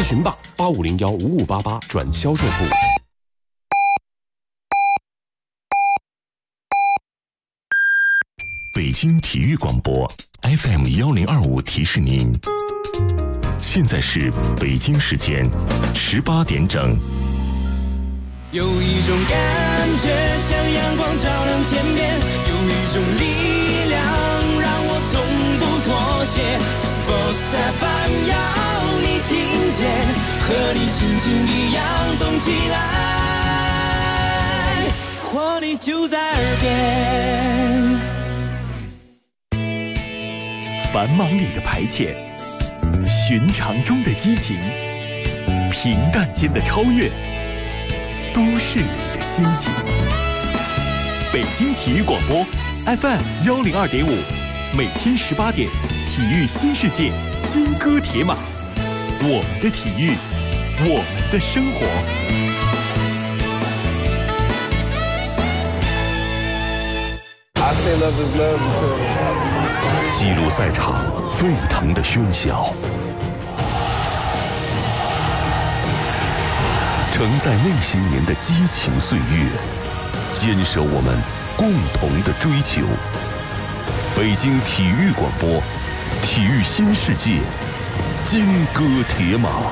询吧，85015588转销售部。 北京体育广播 FM1025提示您，现在是北京时间18点整。 有一种感觉像阳光照亮天边，有一种力量让我从不妥协。Sports FM 要你听见，和你心情一样动起来，活力就在耳边。 繁忙里的排遣，寻常中的激情，平淡间的超越，都市里的心情。北京体育广播 FM102.5，每天18点，体育新世界，金戈铁马，我们的体育，我们的生活。 记录赛场沸腾的喧嚣，承载那些年的激情岁月，坚守我们共同的追求。北京体育广播，体育新世界，金戈铁马。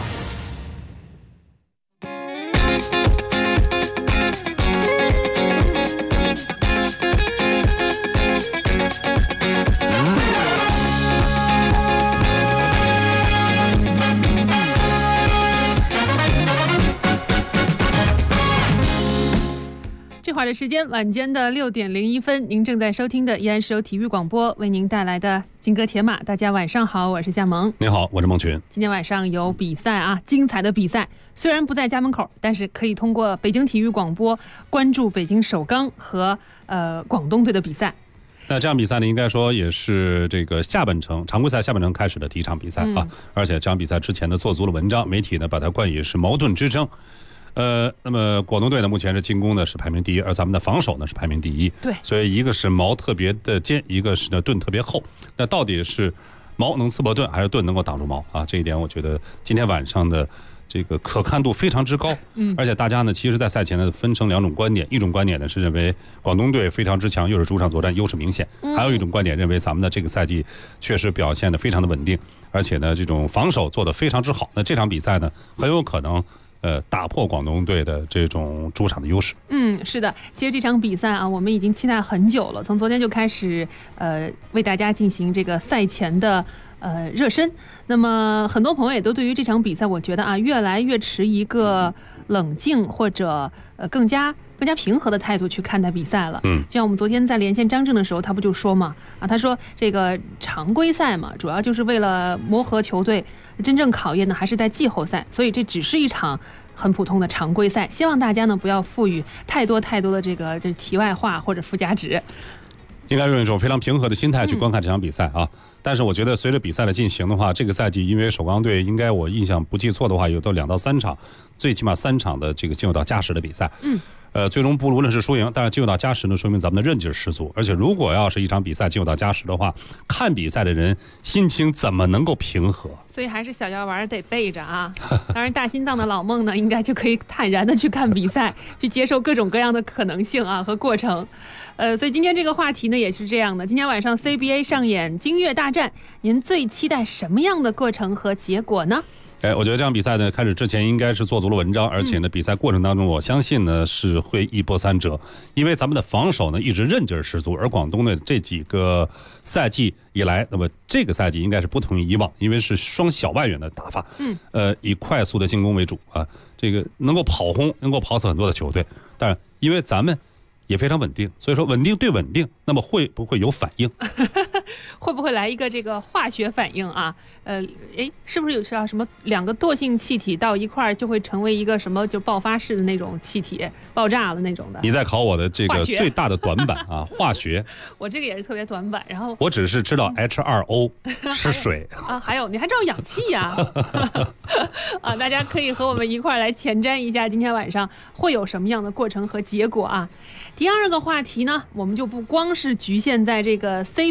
这会儿的时间，晚间的6点01分，您正在收听的依然是由体育广播为您带来的金戈铁马。大家晚上好，我是夏萌。 你好，我是孟群。 今天晚上有比赛啊，精彩的比赛。虽然不在家门口，但是可以通过北京体育广播关注北京首钢和广东队的比赛。 那这场比赛呢，应该说也是这个下半程常规赛下半程开始的第一场比赛啊，而且这场比赛之前呢做足了文章，媒体呢把它冠以是矛盾之争。那么广东队呢，目前是进攻呢是排名第一，而咱们的防守呢是排名第一。 对， 所以一个是矛特别的尖，一个是呢盾特别厚。那到底是矛能刺破盾，还是盾能够挡住矛啊？这一点我觉得今天晚上的这个可看度非常之高。而且大家呢，其实在赛前呢分成两种观点，一种观点呢是认为广东队非常之强，又是主场作战，优势明显；还有一种观点认为咱们的这个赛季确实表现得非常的稳定，而且呢这种防守做得非常之好。那这场比赛呢很有可能打破广东队的这种主场的优势。 是的，其实这场比赛啊，我们已经期待很久了，从昨天就开始为大家进行这个赛前的热身。那么很多朋友也都对于这场比赛，我觉得啊，越来越持一个冷静或者更加平和的态度去看待比赛了。就像我们昨天在连线张震的时候，他不就说嘛，他说这个常规赛嘛，主要就是为了磨合球队，真正考验的还是在季后赛，所以这只是一场很普通的常规赛。希望大家呢不要赋予太多的这题外话或者附加值。 应该用一种非常平和的心态去观看这场比赛啊！但是我觉得随着比赛的进行的话，这个赛季因为首钢队应该我印象不记错的话，有到2到3场，最起码3场的这个进入到加时的比赛。最终不无论是输赢，但是进入到加时呢，说明咱们的韧劲十足。而且如果要是一场比赛进入到加时的话，看比赛的人心情怎么能够平和？ 所以还是小药丸得备着啊！当然，大心脏的老孟呢，应该就可以坦然的去看比赛，去接受各种各样的可能性啊和过程。所以今天这个话题呢也是这样的。今天晚上 CBA 上演金月大战，您最期待什么样的过程和结果呢？ 我觉得这场比赛呢开始之前应该是做足了文章，而且呢比赛过程当中我相信呢是会一波三折，因为咱们的防守呢一直韧劲十足，而广东的这几个赛季以来，那么这个赛季应该是不同于以往，因为是双小外援的打法，以快速的进攻为主啊，这个能够跑轰，能够跑死很多的球队。当然，因为咱们也非常稳定，所以说稳定对稳定，那么会不会有反应？ 会不会来一个这个化学反应啊？是不是有什么2个惰性气体到一块儿就会成为一个什么就爆发式的那种气体，爆炸了那种的？ 你在考我的这个最大的短板啊，化学。 我这个也是特别短板，然后我只是知道 H2O 是水啊，还有你还知道氧气呀？啊，大家可以和我们一块儿来前瞻一下今天晚上会有什么样的过程和结果啊。第二个话题呢，我们就不光是局限在这个 CBA 的赛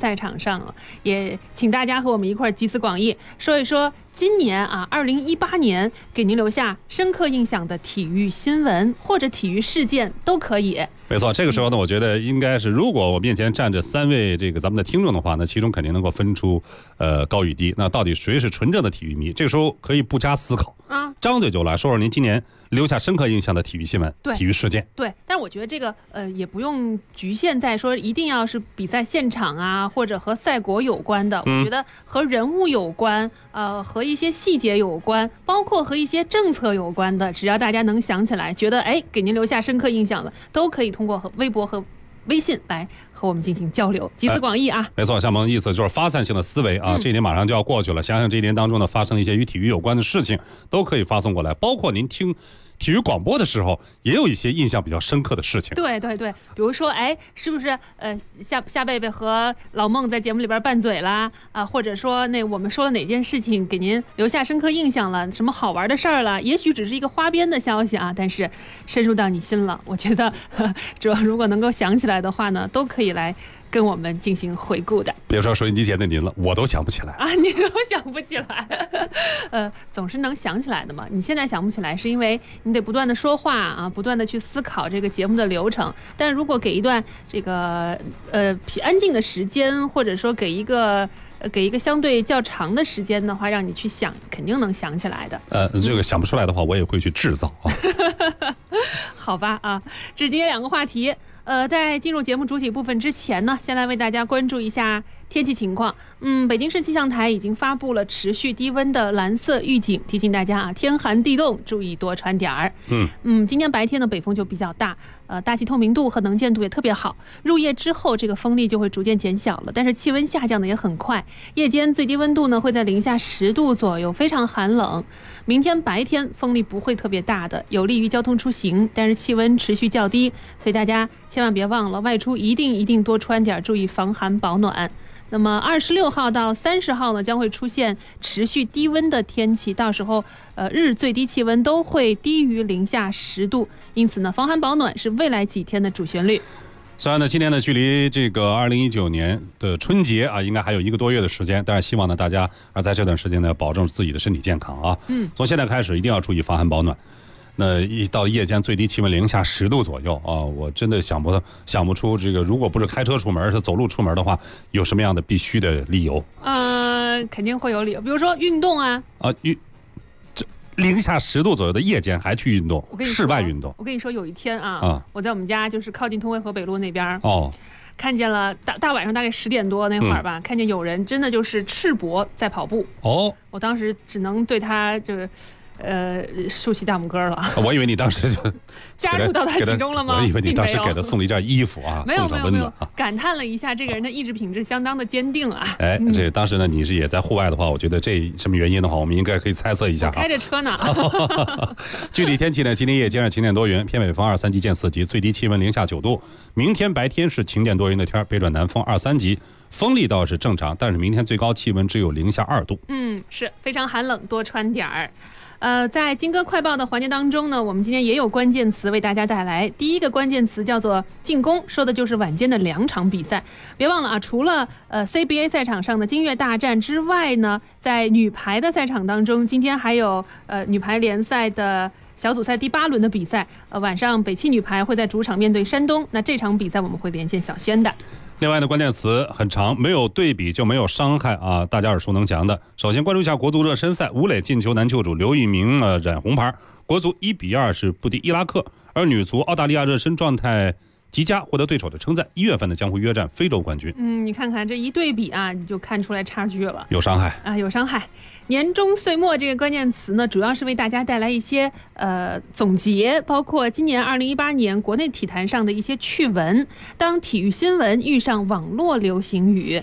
赛场上了，也请大家和我们一块儿集思广益，说一说今年啊，2018年给您留下深刻印象的体育新闻或者体育事件都可以。 没错，这个时候呢，我觉得应该是，如果我面前站着3位咱们的听众的话，那其中肯定能够分出高与低。那到底谁是纯正的体育迷？这个时候可以不加思考啊，张嘴就来说说您今年留下深刻印象的体育新闻、体育事件。 对，但是我觉得这个也不用局限在说一定要是比赛现场啊，或者和赛果有关的。我觉得和人物有关，和一些细节有关，包括和一些政策有关的，只要大家能想起来，觉得给您留下深刻印象的，都可以通过微博和微信来和我们进行交流，集思广益啊！ 没错，像我们意思就是发散性的思维啊，这一年马上就要过去了，想想这一年当中呢发生一些与体育有关的事情，都可以发送过来，包括您听体育广播的时候，也有一些印象比较深刻的事情。 对对对，比如说，是不是夏贝贝和老孟在节目里边拌嘴啦啊，或者说我们说了哪件事情给您留下深刻印象了，什么好玩的事儿了？也许只是一个花边的消息啊，但是深入到你心了。我觉得，主要如果能够想起来的话呢，都可以来跟我们进行回顾的。 别说收音机前的您了，我都想不起来啊，你都想不起来，总是能想起来的嘛。你现在想不起来，是因为你得不断的说话啊，不断的去思考这个节目的流程。但如果给一段这个安静的时间，或者说给一个相对较长的时间的话，让你去想，肯定能想起来的。 这个想不出来的话，我也会去制造啊。 好吧啊，这今天2个话题。在进入节目主体部分之前呢，先来为大家关注一下天气情况。北京市气象台已经发布了持续低温的蓝色预警，提醒大家啊，天寒地冻，注意多穿点儿。今天白天的北风就比较大，大气透明度和能见度也特别好。入夜之后，这个风力就会逐渐减小了，但是气温下降的也很快。夜间最低温度呢会在零下10度左右，非常寒冷。明天白天风力不会特别大的，有利于交通出行，但是气温持续较低，所以大家千万别忘了外出一定多穿点，注意防寒保暖。那么26号到30号呢，将会出现持续低温的天气，到时候日最低气温都会低于零下10度，因此呢，防寒保暖是未来几天的主旋律。 虽然呢，今年呢距离这个2019年的春节啊，应该还有1个多月的时间，但是希望呢大家在这段时间呢保证自己的身体健康啊。从现在开始一定要注意防寒保暖。那一到夜间最低气温零下10度左右啊，我真的想不出这个，如果不是开车出门，是走路出门的话，有什么样的必须的理由？ 肯定会有理由，比如说运动啊。 零下10度左右的夜间还去运动，室外运动。 我跟你说，有一天我在我们家就是靠近通惠河北路那边看见了大晚上大概10点多那会儿吧，看见有人真的就是赤膊在跑步。我当时只能对他就是竖起大拇哥了。我以为你当时就加入到他其中了吗？ 我以为你当时给他送了一件衣服啊， 没有送上温暖啊， 感叹了一下这个人的意志品质相当的坚定啊。 这当时呢，你是也在户外的话，我觉得这什么原因的话，我们应该可以猜测一下。 开着车呢。 具体天气呢，今天夜间是晴点多云，偏北风2、3级见4级，最低气温零下9度。明天白天是晴点多云的天，北转南风2、3级，风力倒是正常，但是明天最高气温只有零下2度。 是非常寒冷，多穿点儿。在金歌快报的环节当中呢，我们今天也有关键词为大家带来。第一个关键词叫做进攻，说的就是晚间的2场比赛。别忘了啊，除了CBA 赛场上的金月大战之外呢，在女排的赛场当中，今天还有女排联赛的小组赛第8轮的比赛。晚上北汽女排会在主场面对山东，那这场比赛我们会连线小轩的。 另外的关键词很长，没有对比就没有伤害啊，大家耳熟能详的。首先关注一下国足热身赛，吴磊进球男球主刘玉明染红牌，国足1比2是不敌伊拉克，而女足澳大利亚热身状态极佳，获得对手的称赞。1月份呢将会约战非洲冠军。 你看看这一对比啊，你就看出来差距了。 有伤害啊，有伤害。年终岁末这个关键词呢，主要是为大家带来一些总结，包括今年2018年国内体坛上的一些趣闻。当体育新闻遇上网络流行语，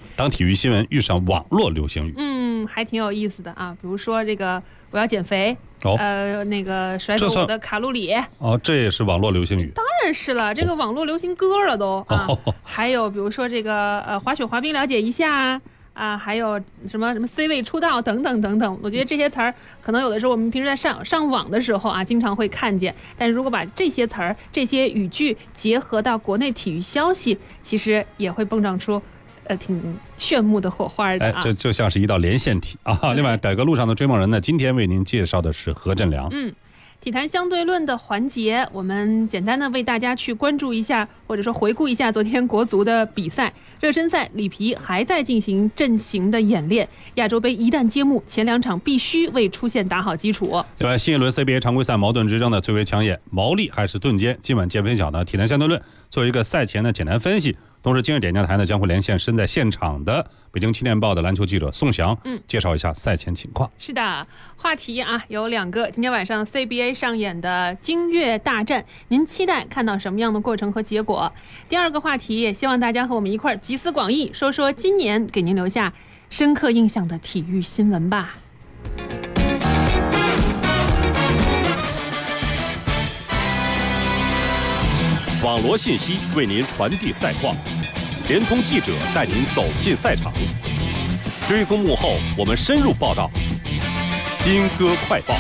还挺有意思的啊。比如说这个我要减肥，那个甩走我的卡路里这也是网络流行语。 当然是了，这个网络流行歌了都啊。还有比如说这个滑雪滑冰了解一下啊，还有什么 C 位出道等等等等。我觉得这些词儿可能有的时候我们平时在上网的时候啊，经常会看见，但是如果把这些词儿、这些语句结合到国内体育消息，其实也会蹦长出挺炫目的火花的啊。 这就像是一道连线题啊。另外，改革路上的追梦人呢，今天为您介绍的是何振良。 体坛相对论的环节，我们简单的为大家去关注一下，或者说回顾一下昨天国足的比赛。热身赛里皮还在进行阵型的演练，亚洲杯一旦揭幕，前2场必须为出线打好基础。 另外，新一轮 CBA 常规赛矛盾之争的最为抢眼，毛利还是盾坚？今晚见分晓呢，体坛相对论做一个赛前的简单分析。同时，今日点将台呢将会连线身在现场的北京青年报的篮球记者宋翔，介绍一下赛前情况。 是的，话题啊有2个。今天晚上 CBA 上演的京粤大战，您期待看到什么样的过程和结果？第2个话题，也希望大家和我们一块儿集思广益，说说今年给您留下深刻印象的体育新闻吧。 网罗信息为您传递赛况，联通记者带您走进赛场，追踪幕后，我们深入报道。金歌快报。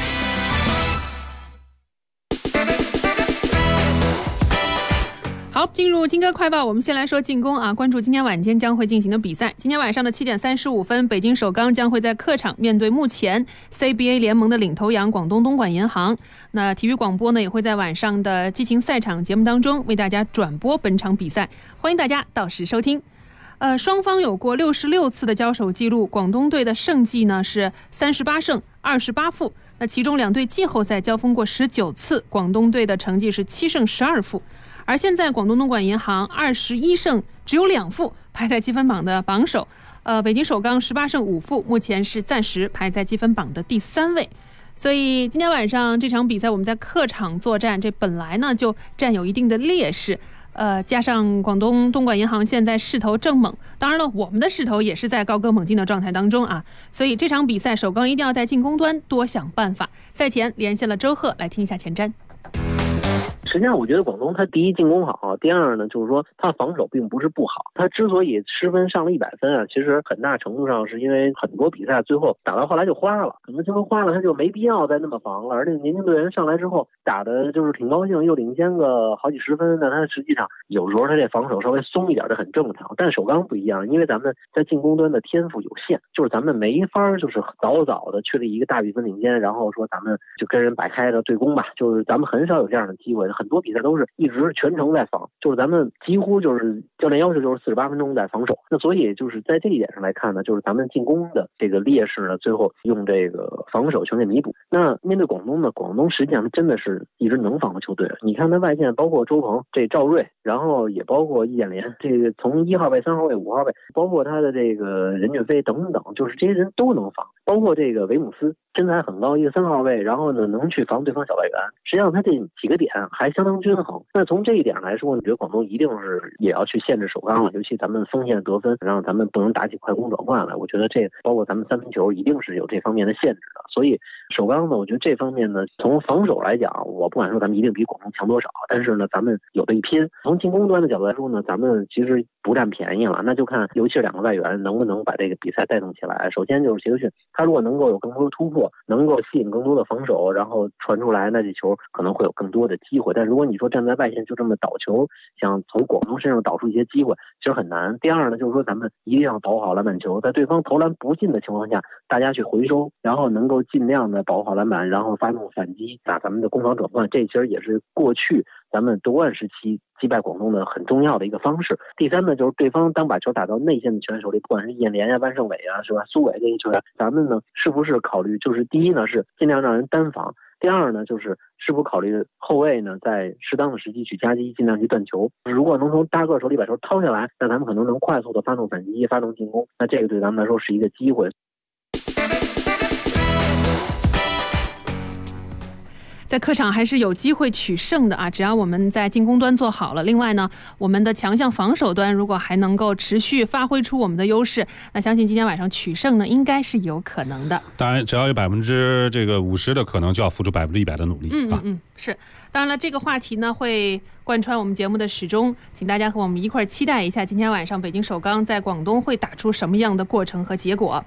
好，进入金歌快报，我们先来说进攻啊，关注今天晚间将会进行的比赛。今天晚上的7点35分，北京首钢将会在客场面对目前 CBA 联盟的领头羊广东东莞银行。那体育广播呢也会在晚上的激情赛场节目当中为大家转播本场比赛，欢迎大家到时收听。双方有过66次的交手记录，广东队的胜绩呢是38胜28负，那其中2队季后赛交锋过19次，广东队的成绩是7胜12负。而现在广东东莞银行21胜只有2负，排在积分榜的榜首。北京首钢18胜5负，目前是暂时排在积分榜的第3位。所以今天晚上这场比赛我们在客场作战，这本来呢就占有一定的劣势。加上广东东莞银行现在势头正猛，当然了，我们的势头也是在高歌猛进的状态当中啊。所以这场比赛首钢一定要在进攻端多想办法。赛前连线了周贺，来听一下前瞻。 实际上，我觉得广东他第一进攻好，第二呢，就是说他防守并不是不好。他之所以10分上了100分啊，其实很大程度上是因为很多比赛最后打到后来就花了，可能就花了，他就没必要再那么防了。而且年轻队员上来之后打的就是挺高兴，又领先个好几十分，那他实际上有时候他这防守稍微松一点，这很正常。但首钢不一样，因为咱们在进攻端的天赋有限，就是咱们没法就是早早的确立一个大比分领先，然后说咱们就跟人摆开的对攻吧，就是咱们很少有这样的机会。很多比赛都是一直全程在防，就是咱们几乎就是教练要求就是48分钟在防守。那所以就是在这一点上来看呢，就是咱们进攻的这个劣势呢，最后用这个防守全给弥补。那面对广东呢，广东实际上真的是一支能防的球队。你看他外线包括周鹏、这赵睿，然后也包括易建联，这个从1号位、3号位、5号位，包括他的这个任骏飞等等，就是这些人都能防。包括这个维姆斯身材很高，一个3号位，然后呢能去防对方小外援。实际上他这几个点还相当均衡。那从这一点来说，我觉得广东一定是也要去限制首钢了，尤其咱们锋线得分，让咱们不能打起快攻转换来。我觉得这包括咱们3分球一定是有这方面的限制的。所以首钢呢，我觉得这方面呢，从防守来讲，我不敢说咱们一定比广东强多少，但是呢，咱们有的一拼。从进攻端的角度来说呢，咱们其实不占便宜了，那就看尤其是2个外援能不能把这个比赛带动起来。首先就是杰克逊，他如果能够有更多的突破，能够吸引更多的防守，然后传出来，那这球可能会有更多的机会。但如果你说站在外线就这么倒球，想从广东身上导出一些机会，其实很难。第二呢，就是说咱们一定要保好篮板球，在对方投篮不进的情况下，大家去回收，然后能够尽量的保护好篮板，然后发动反击，打咱们的攻防转换。这其实也是过去咱们夺冠时期击败广东的很重要的一个方式。第三呢，就是对方当把球打到内线的球员手里，不管是易建联啊、万胜伟啊，是吧？苏伟这些球员，咱们呢是不是考虑就是第一呢是尽量让人单防，第二呢就是是否考虑后卫呢在适当的时机去夹击，尽量去断球。如果能从大个手里把球掏下来，那咱们可能能快速的发动反击、发动进攻，那这个对咱们来说是一个机会。 在客场还是有机会取胜的啊！只要我们在进攻端做好了，另外呢，我们的强项防守端如果还能够持续发挥出我们的优势，那相信今天晚上取胜呢，应该是有可能的。 当然，只要有50%的可能，就要付出100%的努力。 是。当然了，这个话题呢会贯穿我们节目的始终，请大家和我们一块期待一下今天晚上北京首钢在广东会打出什么样的过程和结果。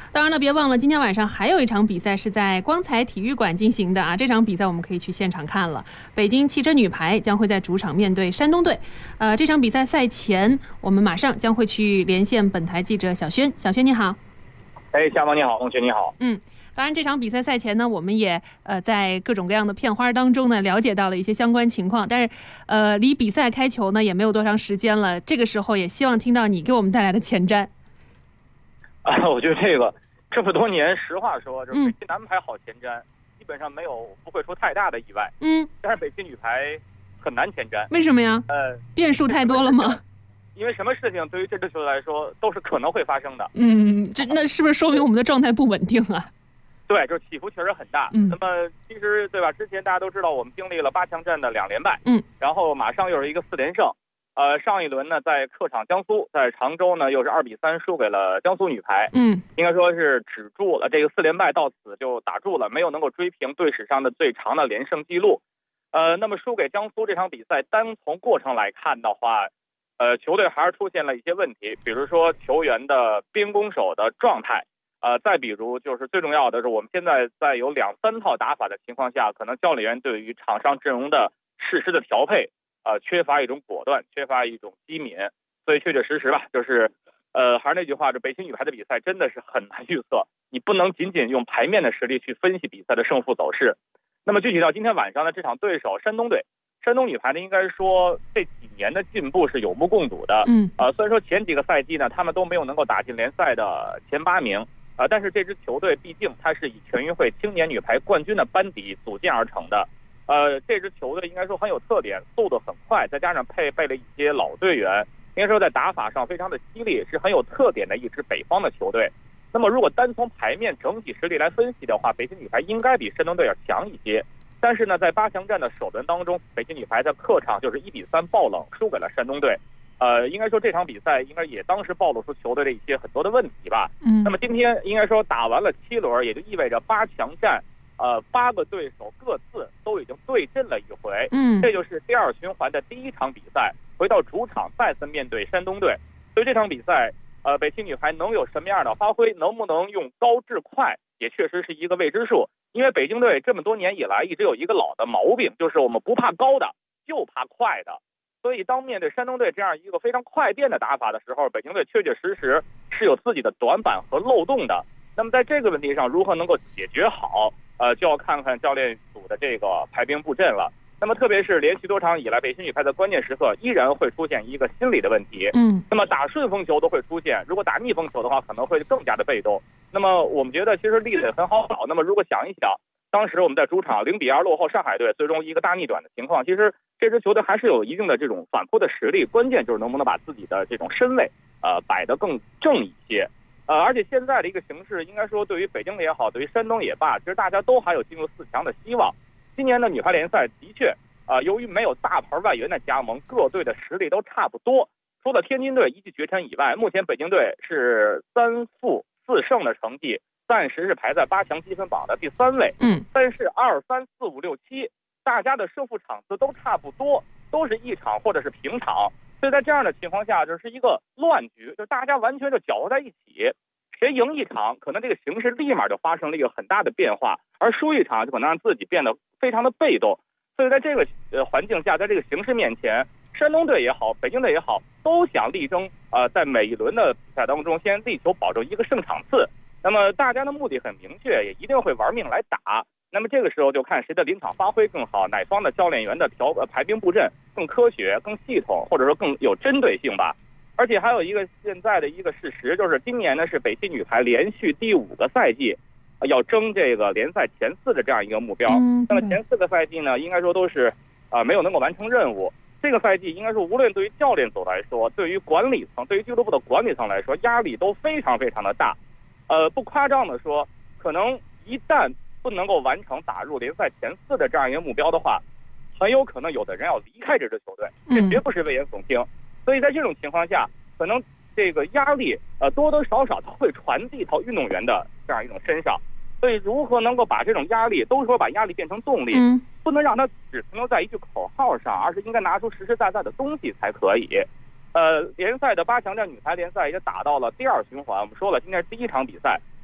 当然了，别忘了今天晚上还有一场比赛是在光彩体育馆进行的啊，这场比赛我们可以去现场看了。北京汽车女排将会在主场面对山东队。这场比赛赛前，我们马上将会去连线本台记者小轩。小轩你好。 夏萌你好，同学你好。 当然，这场比赛赛前呢，我们也在各种各样的片花当中呢了解到了一些相关情况。但是离比赛开球呢也没有多长时间了，这个时候也希望听到你给我们带来的前瞻。 我觉得这么多年，实话说，就是北京男排好前瞻，基本上不会出太大的意外。但是北京女排很难前瞻。为什么呀？变数太多了吗？ 因为什么事情对于这支球队来说都是可能会发生的。 那是不是说明我们的状态不稳定啊？ 对，就是起伏确实很大。那么其实对吧？之前大家都知道，我们经历了8强战的2连败，然后马上又是一个4连胜。上一轮呢，在客场江苏，在常州呢又是2比3输给了江苏女排。应该说是止住了这个4连败，到此就打住了，没有能够追平队史上的最长的连胜记录。那么输给江苏这场比赛，单从过程来看的话，球队还是出现了一些问题，比如说球员的边攻手的状态。再比如就是最重要的是，我们现在在有2、3套打法的情况下，可能教练员对于场上阵容的适时的调配，缺乏一种果断，缺乏一种机敏，所以确确实实吧，就是还是那句话，这北京女排的比赛真的是很难预测，你不能仅仅用牌面的实力去分析比赛的胜负走势。那么具体到今天晚上的这场对手山东队，山东女排呢，应该说这几年的进步是有目共睹的。虽然说前几个赛季呢，他们都没有能够打进联赛的前8名。但是这支球队毕竟它是以全运会青年女排冠军的班底组建而成的，这支球队应该说很有特点，速度很快，再加上配备了一些老队员，应该说在打法上非常的犀利，是很有特点的一支北方的球队。那么如果单从牌面整体实力来分析的话，北京女排应该比山东队要强一些。但是呢，在8强战的首轮当中，北京女排在客场就是1比3爆冷输给了山东队。应该说这场比赛应该也当时暴露出球队的一些很多的问题吧。那么今天应该说打完了7轮，也就意味着8强战，8个对手各自都已经对阵了一回。这就是第2循环的第1场比赛，回到主场再次面对山东队。所以这场比赛，北京女排能有什么样的发挥，能不能用高制快，也确实是一个未知数。因为北京队这么多年以来一直有一个老的毛病，就是我们不怕高的，就怕快的。所以当面对山东队这样一个非常快变的打法的时候，北京队确确实实是有自己的短板和漏洞的。那么在这个问题上如何能够解决好，就要看看教练组的这个排兵布阵了。那么特别是连续多场以来，北京女排在关键时刻依然会出现一个心理的问题。那么打顺风球都会出现，如果打逆风球的话，可能会更加的被动。那么我们觉得其实例子也很好找。那么如果想一想，当时我们在主场0比2落后上海队，最终一个大逆转的情况，其实这支球队还是有一定的这种反扑的实力，关键就是能不能把自己的这种身位摆得更正一些。而且现在的一个形势，应该说对于北京也好，对于山东也罢，其实大家都还有进入4强的希望。今年的女排联赛的确由于没有大牌外援的加盟，各队的实力都差不多。除了天津队一骑绝尘以外，目前北京队是3负4胜的成绩，暂时是排在8强积分榜的第3位。但是2、3、4、5、6、7，大家的胜负场次都差不多，都是1场或者是平场。所以在这样的情况下，就是一个乱局，就大家完全就搅和在一起，谁赢1场，可能这个形势立马就发生了一个很大的变化，而输1场就可能让自己变得非常的被动。所以在这个环境下，在这个形势面前，山东队也好，北京队也好，都想力争在每一轮的比赛当中先力求保证一个胜场次。那么大家的目的很明确，也一定会玩命来打。那么这个时候就看谁的临场发挥更好，哪方的教练员的排兵布阵更科学、更系统，或者说更有针对性吧。而且还有一个现在的一个事实，就是今年呢是北京女排连续第5个赛季要争这个联赛前4的这样一个目标。那么前4个赛季呢，应该说都是没有能够完成任务。这个赛季应该说，无论对于教练组来说，对于管理层，对于俱乐部的管理层来说，压力都非常非常的大。不夸张的说，可能一旦不能够完成打入联赛前4的这样一个目标的话，很有可能有的人要离开这支球队，这绝不是危言耸听。所以在这种情况下，可能这个压力多多少少它会传递到运动员的这样一种身上。所以如何能够把这种压力，都说把压力变成动力，不能让它只停留在一句口号上，而是应该拿出实实在在的东西才可以。联赛的8强战女排联赛已经打到了第2循环，我们说了今天是第1场比赛，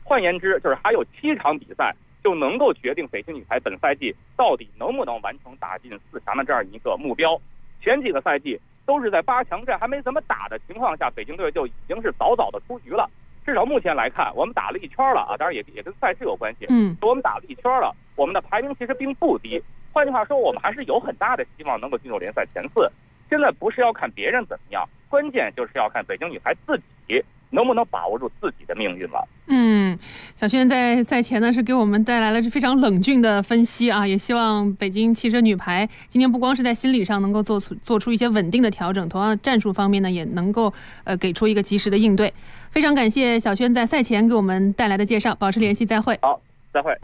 换言之，就是还有7场比赛就能够决定北京女排本赛季到底能不能完成打进4强的这样一个目标。前几个赛季都是在8强战还没怎么打的情况下，北京队就已经是早早的出局了。至少目前来看，我们打了一圈了啊，当然也跟赛事有关系。我们打了一圈了，我们的排名其实并不低。换句话说，我们还是有很大的希望能够进入联赛前4。现在不是要看别人怎么样，关键就是要看北京女排自己能不能把握住自己的命运了。 小轩在赛前呢是给我们带来了非常冷峻的分析啊，也希望北京汽车女排今天不光是在心理上能够做出一些稳定的调整，同样战术方面呢也能够给出一个及时的应对。非常感谢小轩在赛前给我们带来的介绍，保持联系，再会。 好，再会。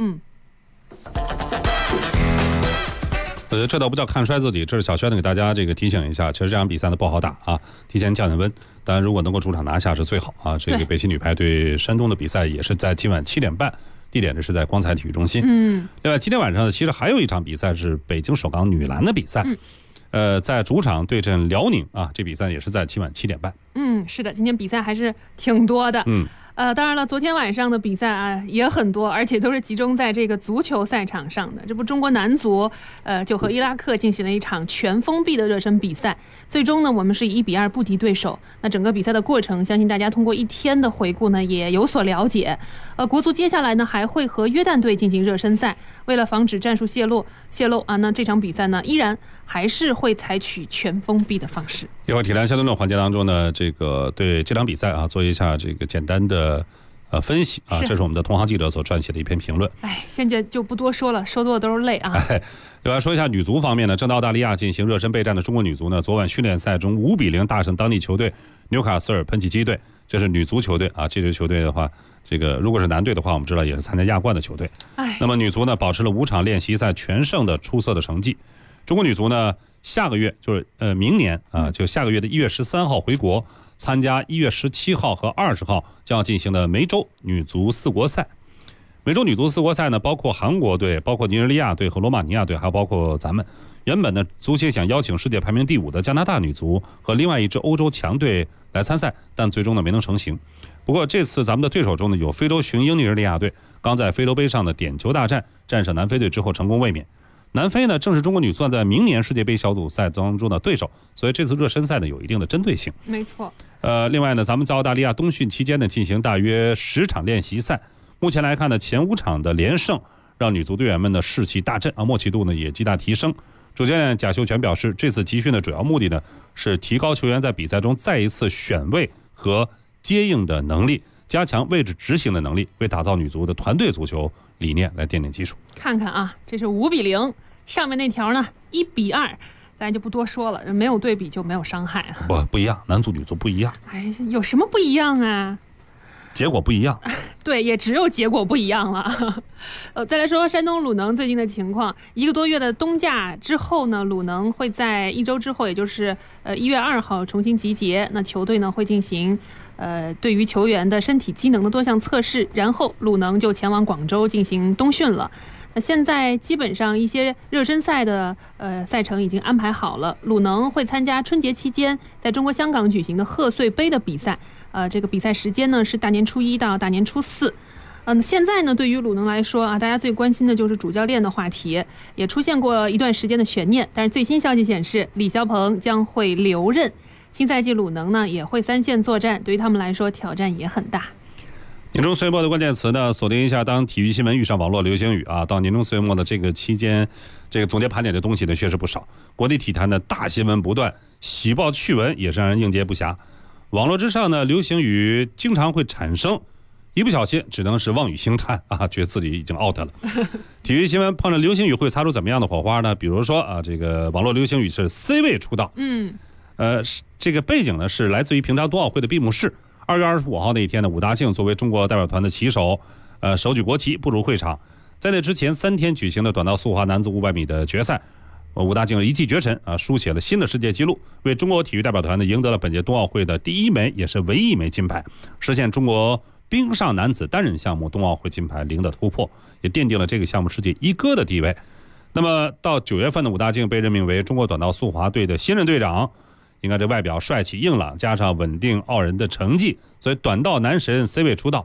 这倒不叫看衰自己，这是小轩呢给大家这个提醒一下，其实这场比赛呢不好打啊，提前降降温。当然，如果能够主场拿下是最好啊。这个北汽女排对山东的比赛也是在今晚7点半，地点呢是在光彩体育中心。另外今天晚上呢，其实还有一场比赛是北京首钢女篮的比赛，在主场对阵辽宁啊，这比赛也是在今晚7点半。 是的，今天比赛还是挺多的。当然了，昨天晚上的比赛啊也很多，而且都是集中在这个足球赛场上的。这不，中国男足就和伊拉克进行了一场全封闭的热身比赛，最终呢我们是以1-2不敌对手。那整个比赛的过程，相信大家通过一天的回顾呢也有所了解。国足接下来呢还会和约旦队进行热身赛，为了防止战术泄露啊，那这场比赛呢依然还是会采取全封闭的方式。 一会儿体坛相对论环节当中呢，这个对这场比赛啊做一下这个简单的分析啊，这是我们的同行记者所撰写的一篇评论。 现在就不多说了，说多了都是泪啊。 另外说一下女足方面呢，正在澳大利亚进行热身备战的中国女足呢，昨晚训练赛中5-0大胜当地球队纽卡斯尔喷气机队，这是女足球队啊。这支球队的话，这个如果是男队的话，我们知道也是参加亚冠的球队。那么女足呢，保持了5场练习赛全胜的出色的成绩。中国女足呢，下个月就是明年啊，就下个月的1月13号回国，参加1月17号和20号将要进行的梅州女足4国赛。梅州女足4国赛呢，包括韩国队、包括尼日利亚队和罗马尼亚队，还有包括咱们。原本呢，足协想邀请世界排名第5的加拿大女足和另外一支欧洲强队来参赛，但最终呢没能成行。不过这次咱们的对手中呢，有非洲雄鹰尼日利亚队，刚在非洲杯上的点球大战战胜南非队之后成功卫冕。南非呢，正是中国女足在明年世界杯小组赛当中的对手，所以这次热身赛呢有一定的针对性。 没错。 另外呢，咱们在澳大利亚冬训期间呢进行大约10场练习赛，目前来看呢，前5场的连胜让女足队员们的士气大振啊，默契度呢也极大提升。主教练贾秀全表示，这次集训的主要目的呢是提高球员在比赛中再一次选位和接应的能力，加强位置执行的能力，为打造女足的团队足球理念来奠定基础。 看看啊，这是5-0，上面那条呢1-2，咱就不多说了，没有对比就没有伤害啊。 不一样，男足女足不一样。 有什么不一样啊？ 结果不一样。 对，也只有结果不一样了。再来说山东鲁能最近的情况，1个多月的冬假之后呢，鲁能会在1周之后，也就是1月2号重新集结。那球队呢会进行对于球员的身体机能的多项测试，然后鲁能就前往广州进行冬训了。那现在基本上一些热身赛的赛程已经安排好了，鲁能会参加春节期间在中国香港举行的贺岁杯的比赛，这个比赛时间呢是大年初1到大年初4。现在呢，对于鲁能来说啊，大家最关心的就是主教练的话题，也出现过一段时间的悬念。但是最新消息显示，李霄鹏将会留任，新赛季鲁能呢也会3线作战，对于他们来说挑战也很大。 年终岁末的关键词呢，锁定一下当体育新闻遇上网络流行语啊。到年终岁末的这个期间，这个总结盘点的东西呢确实不少，国内体坛的大新闻不断，喜报趣闻也是让人应接不暇。网络之上呢，流行语经常会产生，一不小心只能是望语兴叹啊，觉得自己已经 out 了。体育新闻碰着流行语会擦出怎么样的火花呢？比如说啊，这个网络流行语是 C 位出道，这个背景呢是来自于平昌冬奥会的闭幕式。2月25号那一天呢，武大靖作为中国代表团的旗手，手举国旗步入会场。在那之前3天举行的短道速滑男子500米的决赛，武大靖一骑绝尘啊，书写了新的世界纪录，为中国体育代表团呢赢得了本届冬奥会的第1枚也是唯一1枚金牌，实现中国冰上男子单人项目冬奥会金牌0的突破，也奠定了这个项目世界一哥的地位。那么到9月份的武大靖被任命为中国短道速滑队的新任队长。应该这外表帅气硬朗，加上稳定傲人的成绩，所以短道男神 C 位出道。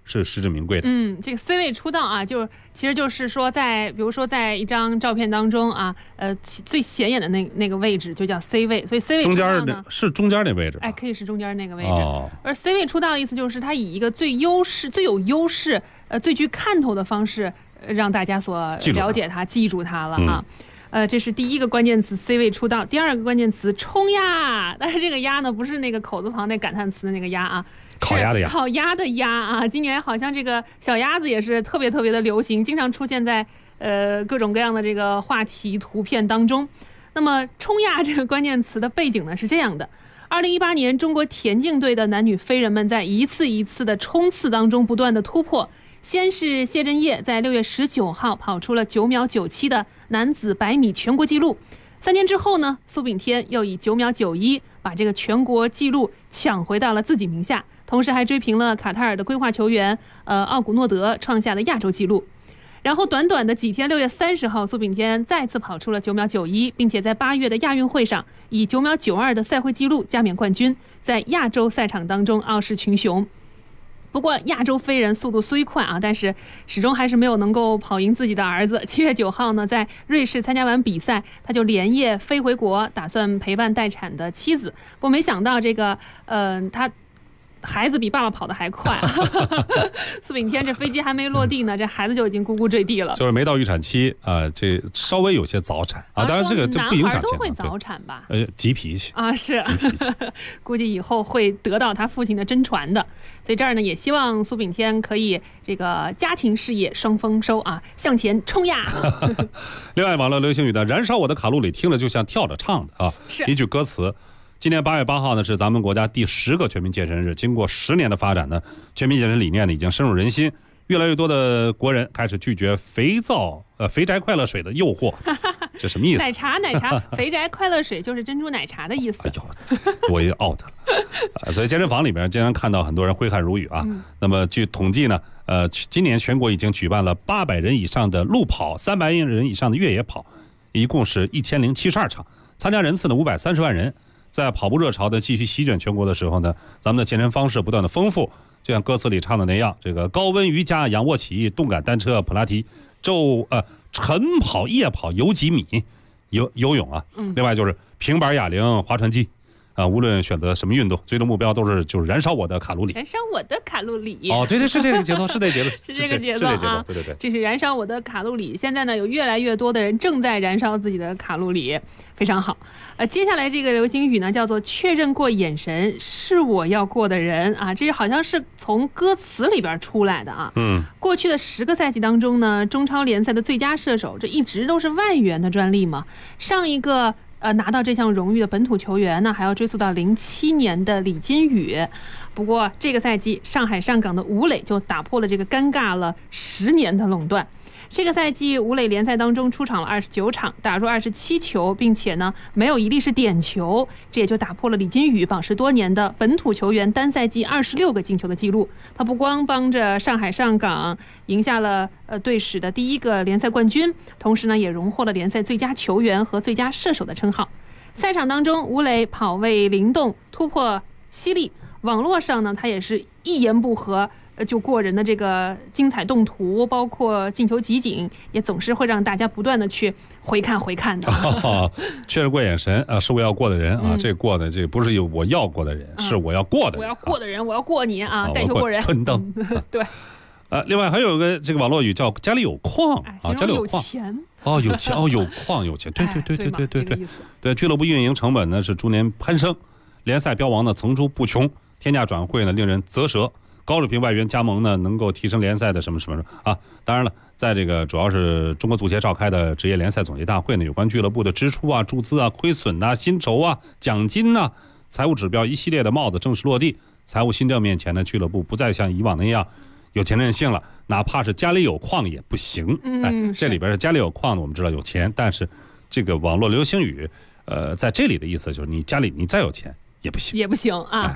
是实至名归的。 这个 C 位出道啊，其实就是说比如说在一张照片当中啊，最显眼的那个位置就叫 C 位，所以 C 位出道呢是中间那位置， 可以是中间那个位置。而 C 位出道的意思就是他以一个最有优势、最具看头的方式，让大家所了解他、记住他了啊。这是第一个关键词 C 位出道。第二个关键词冲呀，但是这个呀呢不是那个口字旁那感叹词的那个呀啊， 烤鸭的鸭， 烤鸭的鸭啊。今年好像这个小鸭子也是特别的流行，经常出现在各种各样的这个话题图片当中。那么冲呀这个关键词的背景呢是这样的：2018年中国田径队的男女飞人们在一次一次的冲刺当中不断的突破。先是谢震业在6月19号跑出了9秒97的男子100米全国纪录，3天之后呢，苏炳添又以9秒91把这个全国纪录抢回到了自己名下，同时还追平了卡塔尔的规划球员奥古诺德创下的亚洲纪录。然后短短的几天，6月30号，苏炳添再次跑出了9秒91，并且在8月的亚运会上以9秒92的赛会纪录加冕冠军，在亚洲赛场当中傲视群雄。不过亚洲飞人速度虽快啊，但是始终还是没有能够跑赢自己的儿子。7月9号呢，在瑞士参加完比赛，他就连夜飞回国，打算陪伴待产的妻子。不过没想到这个他孩子比爸爸跑得还快。苏炳添这飞机还没落地呢，这孩子就已经咕咕坠地了。 就是没到预产期啊，这稍微有些早产啊。当然这个就不影响男孩都会早产吧？ 急脾气啊，是急脾气，估计以后会得到他父亲的真传的。所以这儿呢，也希望苏炳添可以这个家庭事业双丰收啊，向前冲呀！ 另外，网络流行语的“燃烧我的卡路里”听着就像跳着唱的啊， 是一句歌词。今年8月8号呢，是咱们国家第10个全民健身日。经过10年的发展呢，全民健身理念呢已经深入人心，越来越多的国人开始拒绝肥宅快乐水的诱惑。这什么意思？ 奶茶，肥宅快乐水就是珍珠奶茶的意思。 哎呦，我也 out 了。所以健身房里边经常看到很多人挥汗如雨啊。那么据统计呢，今年全国已经举办了800人以上的路跑，300人以上的越野跑，一共是1072场，参加人次呢530万人。在跑步热潮的继续席卷全国的时候呢，咱们的健身方式不断的丰富，就像歌词里唱的那样，这个高温瑜伽、仰卧起、动感单车、普拉提、晨跑、夜跑、游几米、游泳啊。另外就是平板哑铃、划船机。无论选择什么运动，最终目标都是就是燃烧我的卡路里。 燃烧我的卡路里。 哦，对，是这个节奏，是这节奏， 是这个节奏啊！ 对， 这是燃烧我的卡路里。现在呢，有越来越多的人正在燃烧自己的卡路里，非常好。接下来这个流行语呢，叫做确认过眼神是我要过的人啊，这好像是从歌词里边出来的啊。过去的10个赛季当中呢，中超联赛的最佳射手，这一直都是外援的专利嘛。上一个拿到这项荣誉的本土球员呢，还要追溯到07年的李金羽。不过这个赛季，上海上港的吴磊就打破了这个尴尬了10年的垄断。这个赛季，吴磊联赛当中出场了29场，打入27球，并且呢没有一粒是点球，这也就打破了李金羽保持多年的本土球员单赛季26个进球的记录。他不光帮着上海上港赢下了队史的第1个联赛冠军，同时呢也荣获了联赛最佳球员和最佳射手的称号。赛场当中，吴磊跑位灵动，突破犀利，网络上呢他也是一言不合就过人的这个精彩动图，包括进球集锦，也总是会让大家不断的去回看的。 确认过眼神啊，是我要过的人啊，这过的这不是我要过的人，是我要过的人。 我要过的人，我要过你啊，带球过人。 春灯。 对。 另外还有一个这个网络语叫家里有矿啊，家里有矿。有钱有矿有钱，对，俱乐部运营成本呢是逐年攀升，联赛标王呢层出不穷，天价转会呢令人啧舌。高水平外援加盟呢，能够提升联赛的什么啊？当然了，在这个主要是中国足协召开的职业联赛总结大会呢，有关俱乐部的支出啊、注资啊、亏损啊、薪酬啊、奖金啊、财务指标一系列的帽子正式落地。财务新政面前呢，俱乐部不再像以往那样有钱任性了，哪怕是家里有矿也不行。这里边是家里有矿的，我们知道有钱，但是这个网络流行语，在这里的意思就是你家里你再有钱也不行， 啊。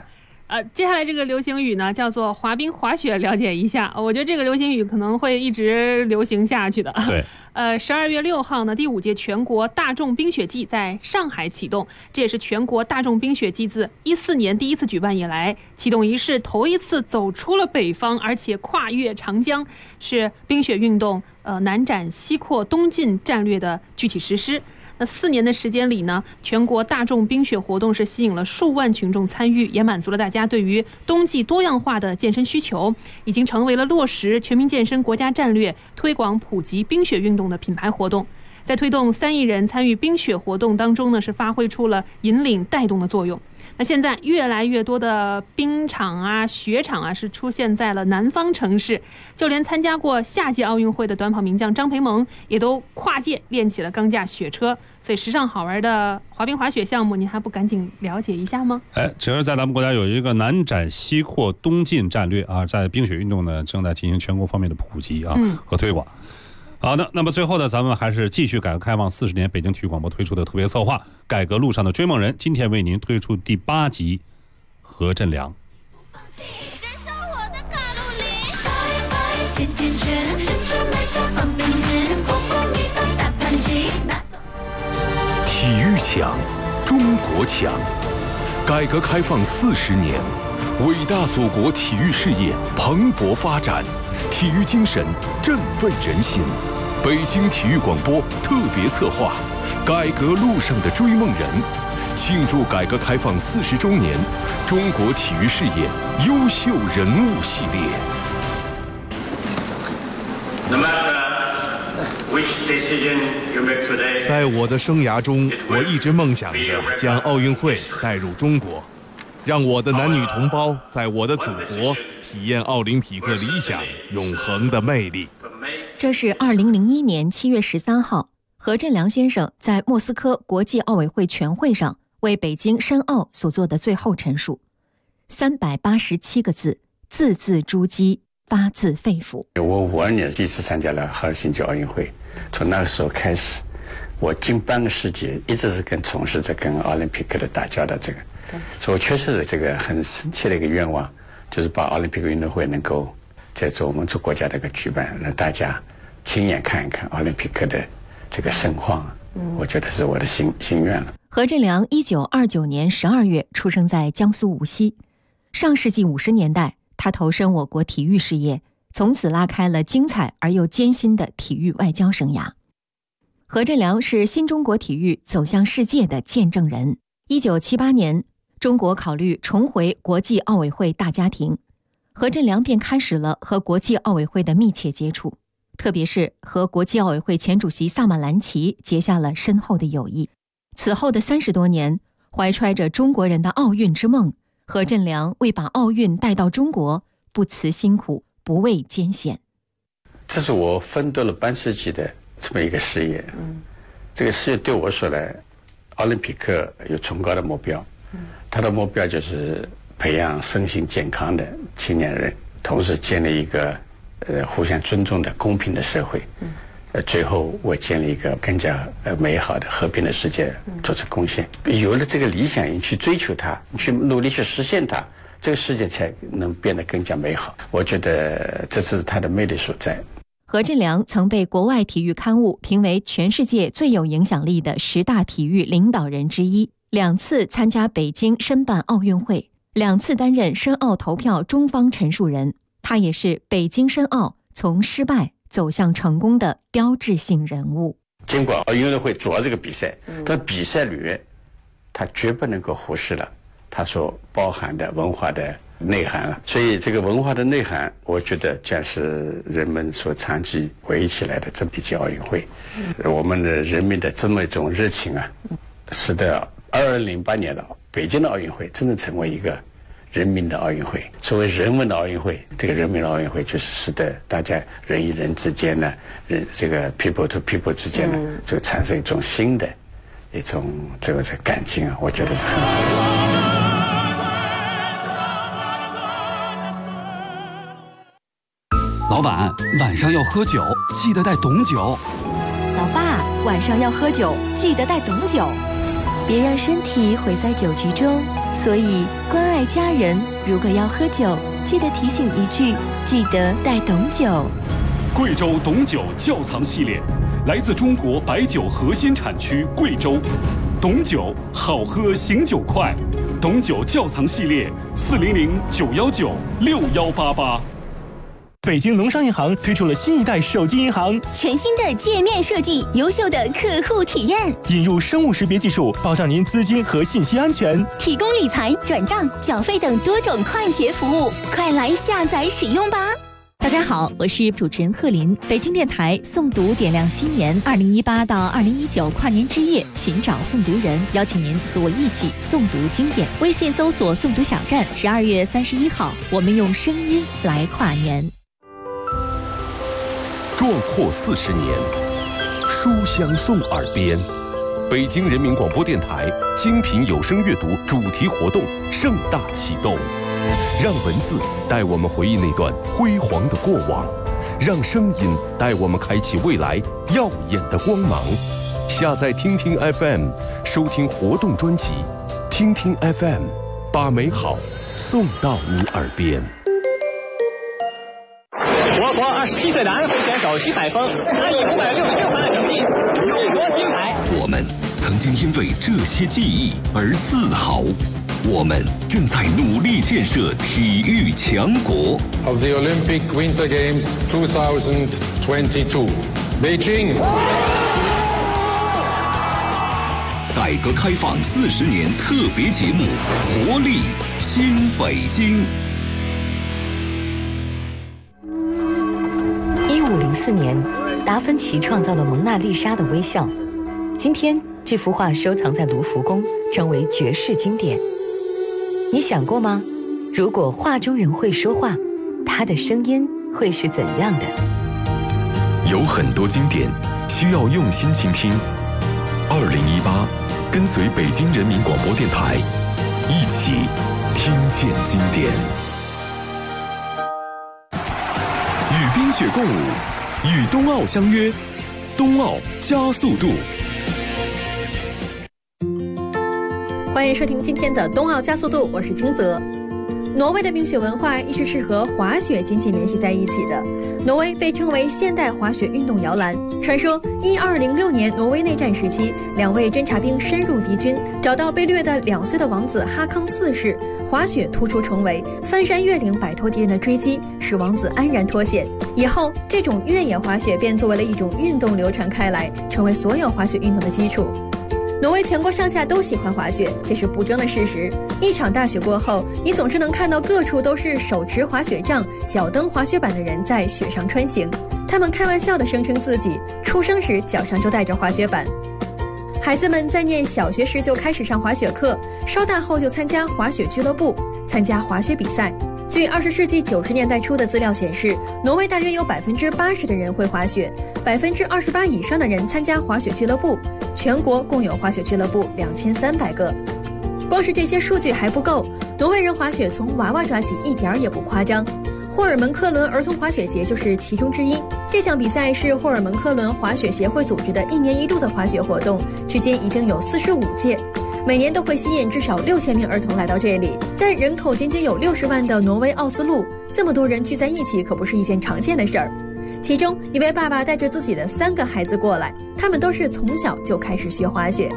接下来这个流行语呢，叫做滑冰滑雪，了解一下。我觉得这个流行语可能会一直流行下去的。 对。 12月6号呢，第5届全国大众冰雪季在上海启动，这也是全国大众冰雪季自14年第一次举办以来，启动仪式头一次走出了北方，而且跨越长江，是冰雪运动南展西扩东进战略的具体实施。那4年的时间里呢，全国大众冰雪活动是吸引了数万群众参与，也满足了大家对于冬季多样化的健身需求，已经成为了落实全民健身国家战略、推广普及冰雪运动的品牌活动。在推动3亿人参与冰雪活动当中呢，是发挥出了引领带动的作用。那现在越来越多的冰场啊、雪场啊是出现在了南方城市，就连参加过夏季奥运会的短跑名将张培萌也都跨界练起了钢架雪车。所以时尚好玩的滑冰滑雪项目，您还不赶紧了解一下吗？ 其实在咱们国家有一个南展西扩东进战略啊，在冰雪运动呢正在进行全国方面的普及啊和推广。好的，那么最后呢，咱们还是继续改革开放40年北京体育广播推出的特别策划《改革路上的追梦人》，今天为您推出第8集何振良。 体育强，中国强。改革开放40年，伟大祖国体育事业蓬勃发展，体育精神振奋人心。北京体育广播特别策划《改革路上的追梦人》，庆祝改革开放40周年，中国体育事业优秀人物系列。 在我的生涯中，我一直梦想着将奥运会带入中国，让我的男女同胞在我的祖国体验奥林匹克理想永恒的魅力。 这是2001年7月13号，何振良先生在莫斯科国际奥委会全会上为北京申奥所做的最后陈述，387个字，字字珠玑，发自肺腑。 我52年第一次参加了赫尔辛基奥运会，从那个时候开始，我近半个世纪一直是从事着跟奥林匹克的打交道这个，所以我确实是这个很深切的一个愿望，就是把奥林匹克运动会能够在我们国家的一个举办，让大家亲眼看一看奥林匹克的这个盛况，我觉得是我的心愿了。 何振良1929年12月出生在江苏无锡，上世纪50年代，他投身我国体育事业，从此拉开了精彩而又艰辛的体育外交生涯。何振良是新中国体育走向世界的见证人。1978年，中国考虑重回国际奥委会大家庭，何振良便开始了和国际奥委会的密切接触，特别是和国际奥委会前主席萨马兰奇结下了深厚的友谊。此后的30多年，怀揣着中国人的奥运之梦，何振良为把奥运带到中国，不辞辛苦，不畏艰险。 这是我奋斗了半世纪的这么一个事业。这个事业对我说来，奥林匹克有崇高的目标，它的目标就是培养身心健康的青年人，同时建立一个互相尊重的公平的社会。最后为建立一个更加美好的和平的世界做出贡献。有了这个理想，你去追求它，你去努力去实现它，这个世界才能变得更加美好。我觉得这是它的魅力所在。 何振良曾被国外体育刊物评为全世界最有影响力的10大体育领导人之一，2次参加北京申办奥运会，2次担任申奥投票中方陈述人。他也是北京申奥从失败走向成功的标志性人物。 尽管奥运会主要这个比赛，但比赛里面他绝不能够忽视了它所包含的文化的内涵了。所以这个文化的内涵，我觉得将是人们所长期回忆起来的这么一届奥运会。我们的人民的这么一种热情啊，使得2008年的北京的奥运会真正成为一个人民的奥运会。所谓人文的奥运会，这个人民的奥运会就是使得大家人与人之间呢，这个 people to people 之间呢，就产生一种新的一种这个感情啊，我觉得是很好的事情。 老板，晚上要喝酒，记得带懂酒。 老爸，晚上要喝酒，记得带懂酒，别让身体毁在酒局中。 所以关爱家人，如果要喝酒，记得提醒一句，记得带董酒。 贵州董酒窖藏系列，来自中国白酒核心产区贵州。董酒好喝醒酒快，董酒窖藏系列400-919-6188。 北京农商银行推出了新一代手机银行， 全新的界面设计，优秀的客户体验， 引入生物识别技术，保障您资金和信息安全， 提供理财、转账、缴费等多种快捷服务，快来下载使用吧！ 大家好，我是主持人贺林。北京电台诵读点亮新年2018到2019跨年之夜，寻找诵读人，邀请您和我一起诵读经典。微信搜索诵读小站，12月31号，我们用声音来跨年。 壮阔40年，书香送耳边。北京人民广播电台精品有声阅读主题活动盛大启动，让文字带我们回忆那段辉煌的过往，让声音带我们开启未来耀眼的光芒。下载听听 FM， 收听活动专辑，听听 FM， 把美好送到你耳边。 我国27岁的安徽选手徐海峰，他以566分的成绩勇夺金牌。 我们曾经因为这些记忆而自豪，我们正在努力建设体育强国。 Of the Olympic Winter Games 2022, Beijing。 改革开放40年特别节目《活力新北京》。 1504年，达芬奇创造了蒙娜丽莎的微笑。今天，这幅画收藏在卢浮宫，成为绝世经典。你想过吗？如果画中人会说话，他的声音会是怎样的？ 有很多经典需要用心倾听。2018，跟随北京人民广播电台，一起听见经典。与冰雪共舞，与冬奥相约，冬奥加速度。 欢迎收听今天的冬奥加速度，我是金泽。挪威的冰雪文化一直是和滑雪紧紧联系在一起的。挪威被称为现代滑雪运动摇篮。传说1206年挪威内战时期，2位侦察兵深入敌军，找到被掠的2岁的王子哈康4世，滑雪突出重围，翻山越岭摆脱敌人的追击，使王子安然脱险。以后这种越野滑雪便作为了一种运动流传开来，成为所有滑雪运动的基础。挪威全国上下都喜欢滑雪，这是不争的事实。一场大雪过后，你总是能看到各处都是手持滑雪杖、脚蹬滑雪板的人在雪上穿行。他们开玩笑地声称自己出生时脚上就带着滑雪板。孩子们在念小学时就开始上滑雪课，稍大后就参加滑雪俱乐部，参加滑雪比赛。据20世纪90年代初的资料显示，挪威大约有80%的人会滑雪，28%以上的人参加滑雪俱乐部。全国共有滑雪俱乐部2300个。光是这些数据还不够，挪威人滑雪从娃娃抓起一点儿也不夸张。霍尔门克伦儿童滑雪节就是其中之一。这项比赛是霍尔门克伦滑雪协会组织的1年1度的滑雪活动，至今已经有45届，每年都会吸引至少6000名儿童来到这里。在人口仅仅有60万的挪威奥斯陆，这么多人聚在一起可不是一件常见的事儿。其中一位爸爸带着自己的3个孩子过来，他们都是从小就开始学滑雪。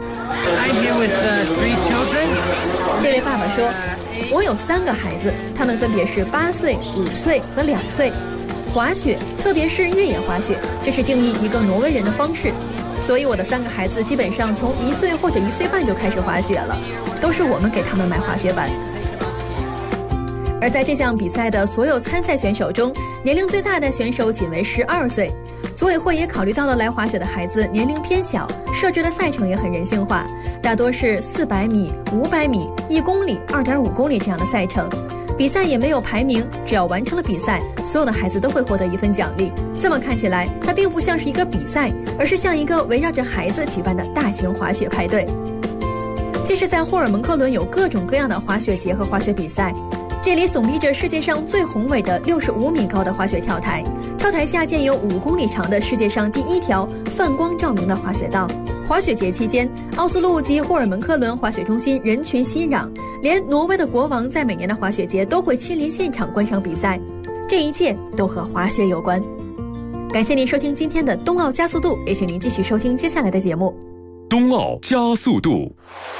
这位爸爸说，我有3个孩子，他们分别是8岁、5岁和2岁。滑雪，特别是越野滑雪，这是定义一个挪威人的方式。所以我的3个孩子基本上从1岁或者1岁半就开始滑雪了，都是我们给他们买滑雪板。而在这项比赛的所有参赛选手中，年龄最大的选手仅为12岁。组委会也考虑到了来滑雪的孩子年龄偏小，设置的赛程也很人性化，大多是400米、500米、1公里、2.5公里这样的赛程。比赛也没有排名，只要完成了比赛，所有的孩子都会获得1份奖励。这么看起来，它并不像是一个比赛，而是像一个围绕着孩子举办的大型滑雪派对。即使在霍尔蒙克伦有各种各样的滑雪节和滑雪比赛，这里耸立着世界上最宏伟的65米高的滑雪跳台，跳台下建有5公里长的世界上第1条泛光照明的滑雪道。 滑雪节期间，奥斯陆及霍尔蒙克伦滑雪中心人群熙攘，连挪威的国王在每年的滑雪节都会亲临现场观赏比赛。这一切都和滑雪有关。感谢您收听今天的冬奥加速度，也请您继续收听接下来的节目。 冬奥加速度。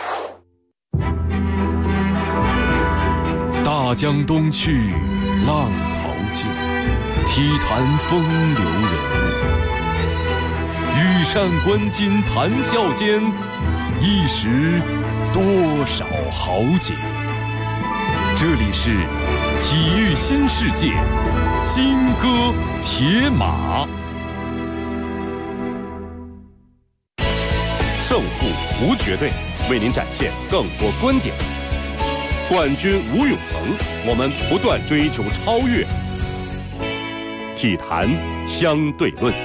大江东去，浪淘尽，体坛风流人物。羽扇纶巾谈笑间，一时多少豪杰。这里是体育新世界，金戈铁马。 胜负无绝对，为您展现更多观点。冠军无永恒，我们不断追求超越。体坛相对论。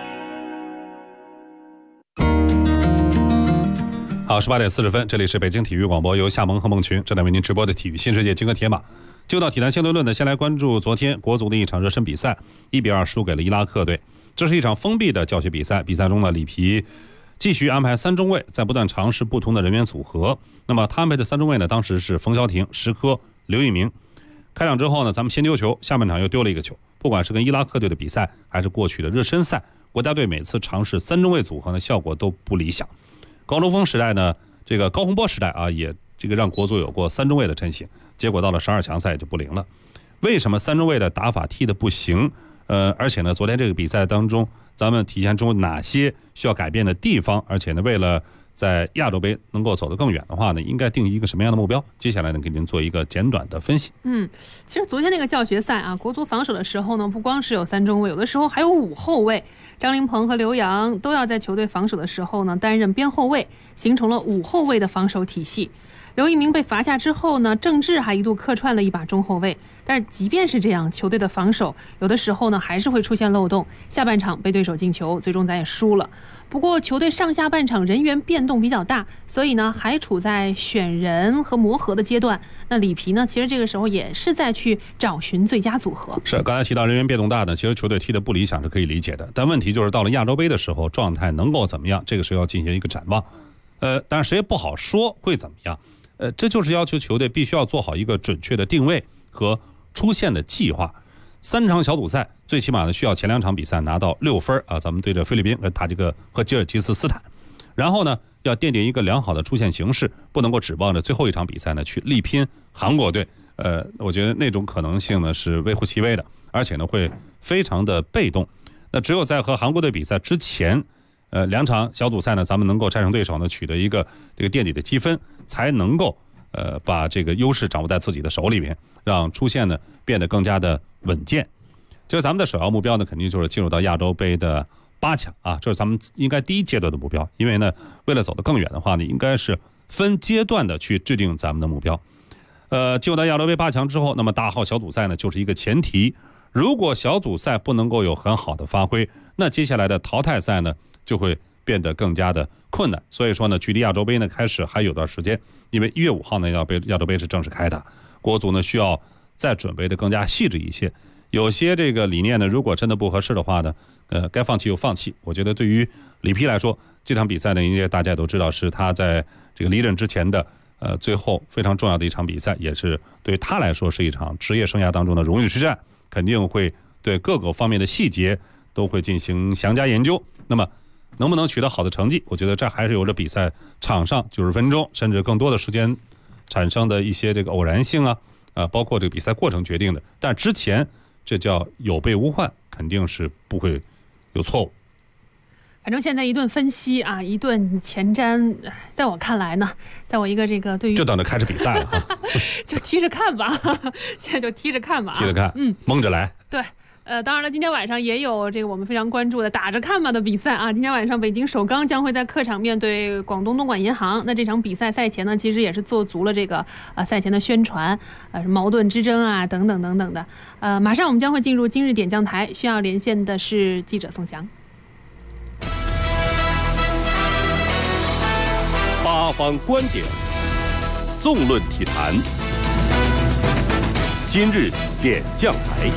好，18点40分，这里是北京体育广播，由夏萌和孟群正在为您直播的体育新世界金戈铁马。就到体坛相对论呢，先来关注昨天国足的一场热身比赛，1比2输给了伊拉克队。这是一场封闭的教学比赛，比赛中呢，里皮继续安排3中卫，在不断尝试不同的人员组合。那么他安排的3中卫呢，当时是冯潇霆、石科、刘一鸣。开场之后呢，咱们先丢球，下半场又丢了一个球。不管是跟伊拉克队的比赛，还是过去的热身赛，国家队每次尝试3中卫组合呢，效果都不理想。高中锋时代呢，这个高洪波时代啊，也这个让国足有过3中卫的阵型，结果到了12强赛就不灵了。为什么3中卫的打法踢得不行？而且呢，昨天这个比赛当中，咱们体现出哪些需要改变的地方？而且呢，为了在亚洲杯能够走得更远的话呢，应该定一个什么样的目标？接下来呢，给您做一个简短的分析。 其实昨天那个教学赛啊，国足防守的时候呢，不光是有3中卫，有的时候还有5后卫。张琳芃和刘洋都要在球队防守的时候呢，担任边后卫，形成了5后卫的防守体系。刘一鸣被罚下之后呢，郑智还一度客串了一把中后卫。但是即便是这样，球队的防守有的时候呢还是会出现漏洞，下半场被对手进球，最终咱也输了。不过球队上下半场人员变动比较大，所以呢还处在选人和磨合的阶段。那里皮呢，其实这个时候也是在去找寻最佳组合。 是刚才提到人员变动大呢，其实球队踢得不理想是可以理解的，但问题就是到了亚洲杯的时候，状态能够怎么样？这个时候要进行一个展望。当然谁也不好说会怎么样。这就是要求球队必须要做好一个准确的定位和出线的计划。3场小组赛最起码呢需要前2场比赛拿到6分啊，咱们对着菲律宾和塔吉克和吉尔吉斯斯坦，然后呢要奠定一个良好的出线形势，不能够指望着最后一场比赛呢去力拼韩国队。我觉得那种可能性呢是微乎其微的，而且呢会非常的被动。那只有在和韩国队比赛之前2场小组赛呢，咱们能够战胜对手呢，取得一个这个垫底的积分，才能够把这个优势掌握在自己的手里边，让出线呢变得更加的稳健。这个咱们的首要目标呢，肯定就是进入到亚洲杯的8强啊，这是咱们应该第一阶段的目标。因为呢，为了走得更远的话呢，应该是分阶段的去制定咱们的目标。进入到亚洲杯8强之后，那么大号小组赛呢就是一个前提。如果小组赛不能够有很好的发挥，那接下来的淘汰赛呢就会变得更加的困难。所以说呢，距离亚洲杯呢开始还有段时间，因为1月5号呢亚洲杯是正式开打，国足呢需要再准备的更加细致一些。有些这个理念呢，如果真的不合适的话呢，该放弃就放弃。我觉得对于里皮来说，这场比赛呢，因为大家都知道是他在这个离任之前的最后非常重要的一场比赛，也是对于他来说是一场职业生涯当中的荣誉之战，肯定会对各个方面的细节都会进行详加研究。那么能不能取得好的成绩，我觉得这还是由着比赛场上90分钟甚至更多的时间产生的一些这个偶然性包括这个比赛过程决定的。但之前这叫有备无患，肯定是不会有错误。 反正现在一顿分析啊，一顿前瞻，在我看来呢，在我一个这个对于就等着开始比赛了就踢着看吧，现在就踢着看吧， 踢着看，蒙着来。 对。当然了，今天晚上也有这个我们非常关注的打着看吧的比赛啊。今天晚上北京首钢将会在客场面对广东东莞银行。那这场比赛赛前呢，其实也是做足了这个赛前的宣传，矛盾之争啊等等等等的。马上我们将会进入今日点将台，需要连线的是记者宋翔。 八方观点，纵论体坛，今日点将台。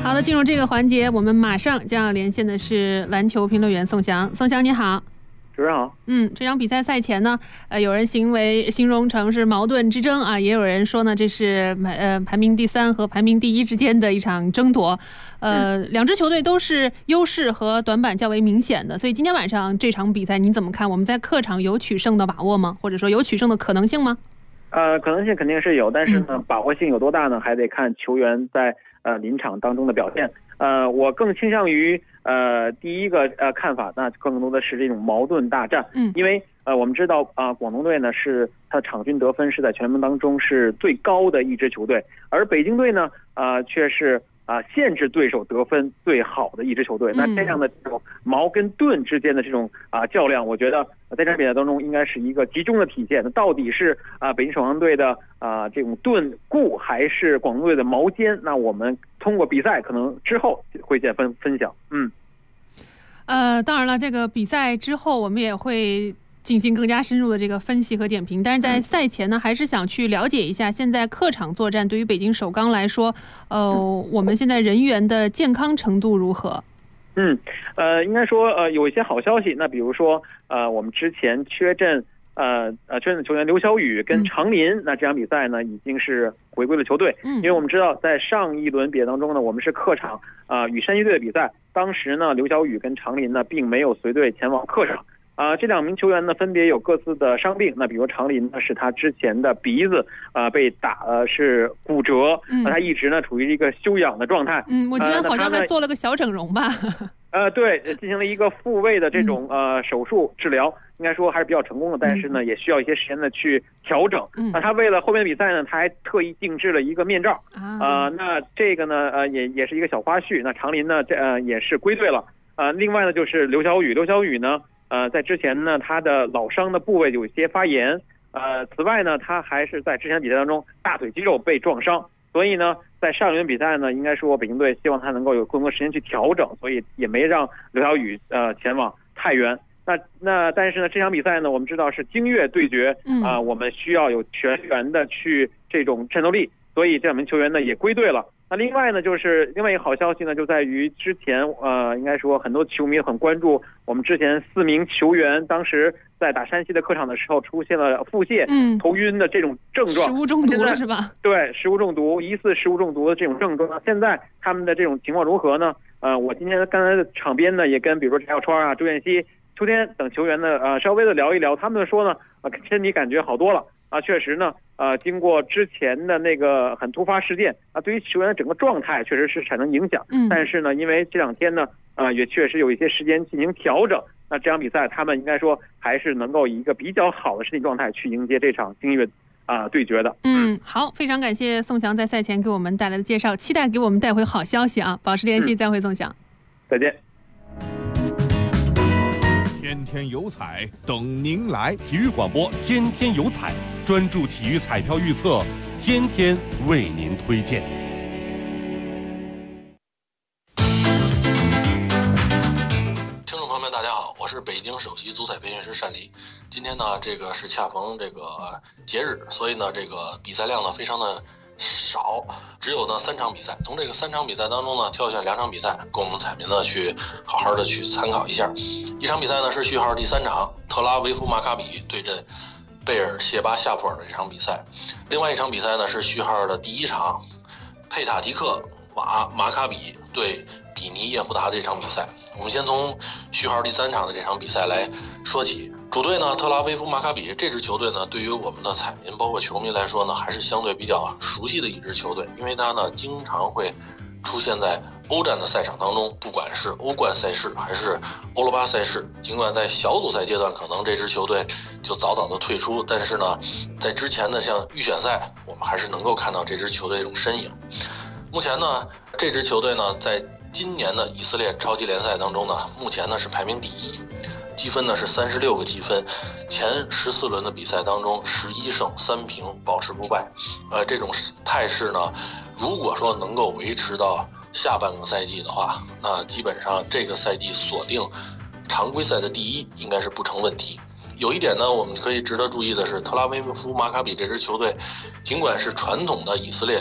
好的，进入这个环节，我们马上将要连线的是篮球评论员宋翔。宋翔你好。 主持人好。 这场比赛赛前呢，有人形容成是矛盾之争啊，也有人说呢这是排名第3和排名第1之间的一场争夺。两支球队都是优势和短板较为明显的，所以今天晚上这场比赛你怎么看？我们在客场有取胜的把握吗？或者说有取胜的可能性吗？ 可能性肯定是有，但是呢，把握性有多大呢？还得看球员在临场当中的表现。我更倾向于第一个看法，那更多的是这种矛盾大战。因为我们知道广东队呢是他的场均得分是在全联盟当中是最高的一支球队，而北京队呢却是限制对手得分最好的一支球队。那这样的这种矛跟盾之间的这种较量，我觉得在这场比赛当中应该是一个集中的体现。那到底是北京首钢队的这种盾固，还是广东队的矛尖？那我们通过比赛可能之后会见分享。 当然了，这个比赛之后我们也会进行更加深入的这个分析和点评，但是在赛前呢，还是想去了解一下现在客场作战对于北京首钢来说，我们现在人员的健康程度如何？ 应该说有一些好消息。那比如说我们之前缺阵的球员刘晓宇跟常林，那这场比赛呢已经是回归了球队。因为我们知道在上一轮比赛当中呢，我们是客场与山西队的比赛，当时呢刘晓宇跟常林呢并没有随队前往客场。这2名球员呢分别有各自的伤病。那比如常林呢是他之前的鼻子被打是骨折，他一直呢处于一个休养的状态。 我记得好像还做了个小整容吧。 对，进行了一个复位的这种手术治疗，应该说还是比较成功的，但是呢也需要一些时间的去调整。那他为了后面的比赛呢，他还特意定制了一个面罩。那这个呢也是一个小花絮。那常林呢也是归队了。另外呢就是刘晓宇呢在之前呢他的老伤的部位有一些发炎。此外呢他还是在之前比赛当中大腿肌肉被撞伤，所以呢在上一轮比赛呢，应该说北京队希望他能够有更多时间去调整，所以也没让刘晓宇前往太原。但是呢这场比赛呢，我们知道是京粤对决，我们需要有全员的去这种战斗力，所以这2名球员呢也归队了。那另外呢就是另外一个好消息呢，就在于之前应该说很多球迷很关注我们之前4名球员当时在打山西的客场的时候出现了腹泻、头晕的这种症状， 食物中毒了是吧？ 对，食物中毒，疑似食物中毒的这种症状。现在他们的这种情况如何呢？我今天刚才的场边呢也跟比如说翟小川周彦西、秋天等球员呢稍微的聊一聊，他们说呢身体感觉好多了。确实呢经过之前的那个很突发事件对于球员的整个状态确实是产生影响。但是呢因为这2天呢也确实有一些时间进行调整，那这场比赛他们应该说还是能够以一个比较好的身体状态去迎接这场京粤对决的。 好，非常感谢宋翔在赛前给我们带来的介绍，期待给我们带回好消息啊！保持联系，再会宋翔。 再见。 天天有彩等您来， 体育广播天天有彩，专注体育彩票预测，天天为您推荐。 听众朋友们，大家好，我是北京首席足彩培训师单黎。今天呢，这个是恰逢这个节日，所以呢，这个比赛量呢非常的少，只有呢3场比赛。从这个3场比赛当中呢，挑选2场比赛，供我们彩民呢去好好的去参考一下。一场比赛呢是序号第3场，特拉维夫马卡比对阵贝尔谢巴夏普尔的这场比赛。另外一场比赛呢是序号的第1场，佩塔迪克瓦马卡比对比尼耶夫达这场比赛。我们先从序号第3场的这场比赛来说起。主队呢，特拉维夫马卡比这支球队呢，对于我们的彩民包括球迷来说呢，还是相对比较熟悉的一支球队，因为它呢经常会出现在欧战的赛场当中，不管是欧冠赛事还是欧罗巴赛事。尽管在小组赛阶段可能这支球队就早早的退出，但是呢，在之前的像预选赛，我们还是能够看到这支球队这种身影。目前呢，这支球队呢，在今年的以色列超级联赛当中呢，目前呢是排名第1。积分呢是36个积分，前14轮的比赛当中11胜3平，保持不败。这种态势呢，如果说能够维持到下半个赛季的话，那基本上这个赛季锁定常规赛的第1应该是不成问题。有一点呢，我们可以值得注意的是，特拉维夫马卡比这支球队，尽管是传统的以色列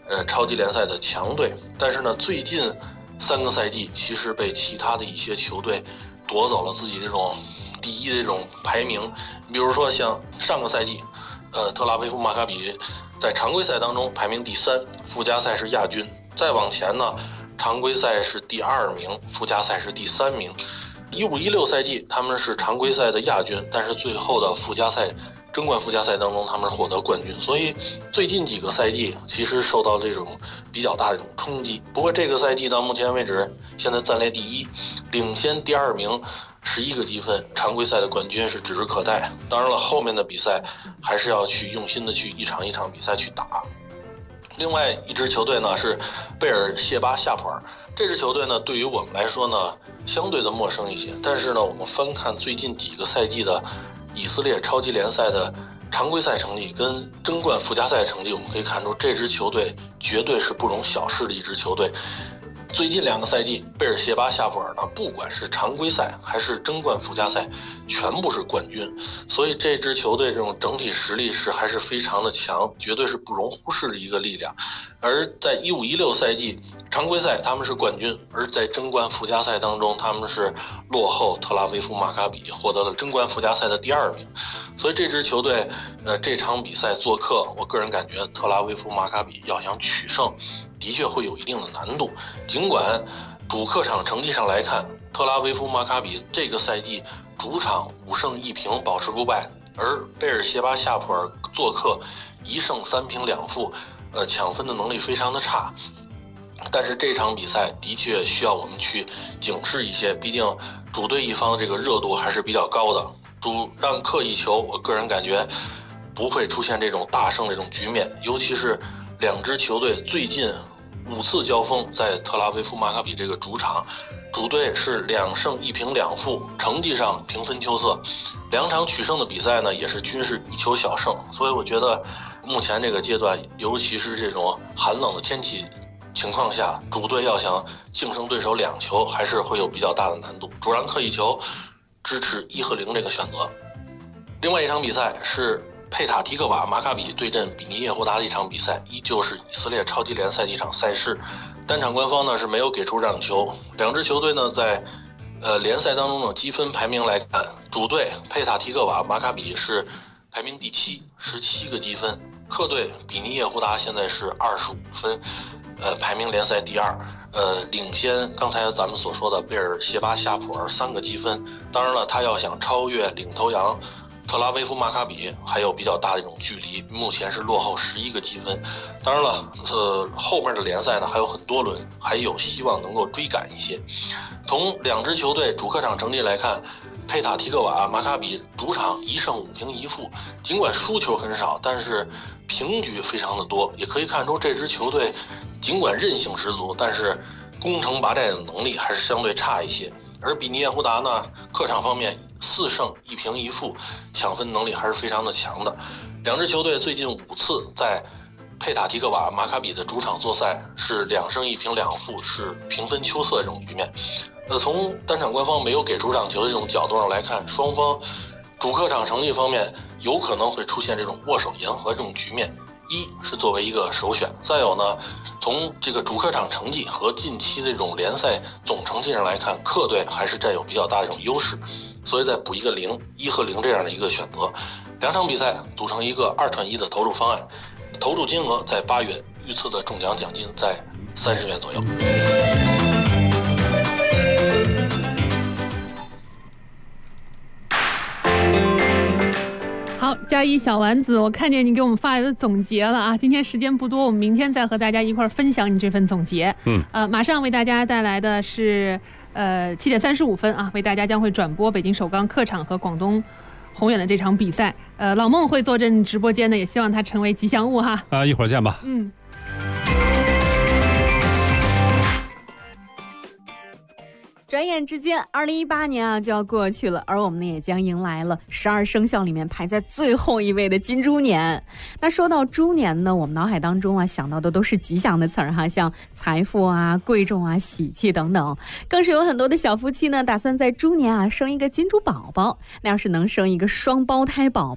超级联赛的强队。但是呢，最近3个赛季其实被其他的一些球队夺走了自己这种第一的这种排名。比如说像上个赛季，特拉维夫马卡比在常规赛当中排名第3，附加赛是亚军。再往前呢，常规赛是第2名，附加赛是第3名。15-16赛季他们是常规赛的亚军，但是最后的附加赛争冠附加赛当中他们获得冠军。所以最近几个赛季其实受到这种比较大的这种冲击。不过这个赛季到目前为止现在暂列第1，领先第2名11个积分，常规赛的冠军是指日可待。当然了，后面的比赛还是要去用心的去一场一场比赛去打。另外一支球队呢是贝尔谢巴夏普尔，这支球队呢对于我们来说呢相对的陌生一些，但是呢我们翻看最近几个赛季的以色列超级联赛的常规赛成绩跟争冠附加赛成绩，我们可以看出这支球队绝对是不容小视的一支球队。最近2个赛季，贝尔谢巴夏普尔呢，不管是常规赛还是争冠附加赛，全部是冠军。所以这支球队这种整体实力还是非常的强，绝对是不容忽视的一个力量。而在15-16赛季常规赛他们是冠军，而在争冠附加赛当中他们是落后特拉维夫马卡比，获得了争冠附加赛的第2名。所以这支球队这场比赛做客，我个人感觉特拉维夫马卡比要想取胜的确会有一定的难度。尽管主客场成绩上来看，特拉维夫马卡比这个赛季主场5胜1平保持不败，而贝尔谢巴夏普尔做客1胜3平2负，抢分的能力非常的差。但是这场比赛的确需要我们去警示一些，毕竟主队一方这个热度还是比较高的。主让客一球，我个人感觉不会出现这种大胜这种局面，尤其是2支球队最近5次交锋，在特拉维夫马卡比这个主场，主队是2胜1平2负，成绩上平分秋色。2场取胜的比赛呢，也是均是1球小胜。所以我觉得目前这个阶段，尤其是这种寒冷的天气情况下，主队要想净胜对手2球，还是会有比较大的难度。主让客一球，支持1和0这个选择。另外一场比赛是佩塔提克瓦马卡比对阵比尼耶胡达的一场比赛，依旧是以色列超级联赛的一场赛事。单场官方呢是没有给出让球。2支球队呢在联赛当中的积分排名来看，主队佩塔提克瓦马卡比是排名第7，17个积分；客队比尼耶胡达现在是25分，排名联赛第2，领先刚才咱们所说的贝尔谢巴夏普尔3个积分。当然了，他要想超越领头羊特拉维夫马卡比还有比较大的一种距离，目前是落后11个积分。当然了，后面的联赛呢还有很多轮，还有希望能够追赶一些。从2支球队主客场成绩来看，佩塔提克瓦马卡比主场1胜5平1负，尽管输球很少，但是平局非常的多，也可以看出这支球队尽管韧性十足，但是攻城拔寨的能力还是相对差一些。而比尼耶胡达呢，客场方面4胜1平1负，抢分能力还是非常的强的。2支球队最近5次在佩塔提克瓦马卡比的主场作赛是2胜1平2负，是平分秋色这种局面。从单场官方没有给出让球的这种角度上来看，双方主客场成绩方面有可能会出现这种握手言和这种局面。一是作为一个首选，再有呢，从这个主客场成绩和近期的这种联赛总成绩上来看，客队还是占有比较大的一种优势，所以再补一个0，1和0这样的一个选择。2场比赛组成一个2串1的投注方案，投注金额在8元，预测的中奖奖金在30元左右。 好，佳怡小丸子，我看见你给我们发来的总结了啊！今天时间不多，我们明天再和大家一块儿分享你这份总结。马上为大家带来的是7点35分啊，为大家将会转播北京首钢客场和广东宏远的这场比赛。老孟会坐镇直播间的，也希望它成为吉祥物哈。 一会儿见吧。 转眼之间2018年啊就要过去了，而我们呢也将迎来了12生肖里面排在最后一位的金猪年。那说到猪年呢，我们脑海当中啊想到的都是吉祥的词儿哈，像财富啊、贵重啊、喜气等等，更是有很多的小夫妻呢打算在猪年啊生一个金猪宝宝。那要是能生一个双胞胎宝宝，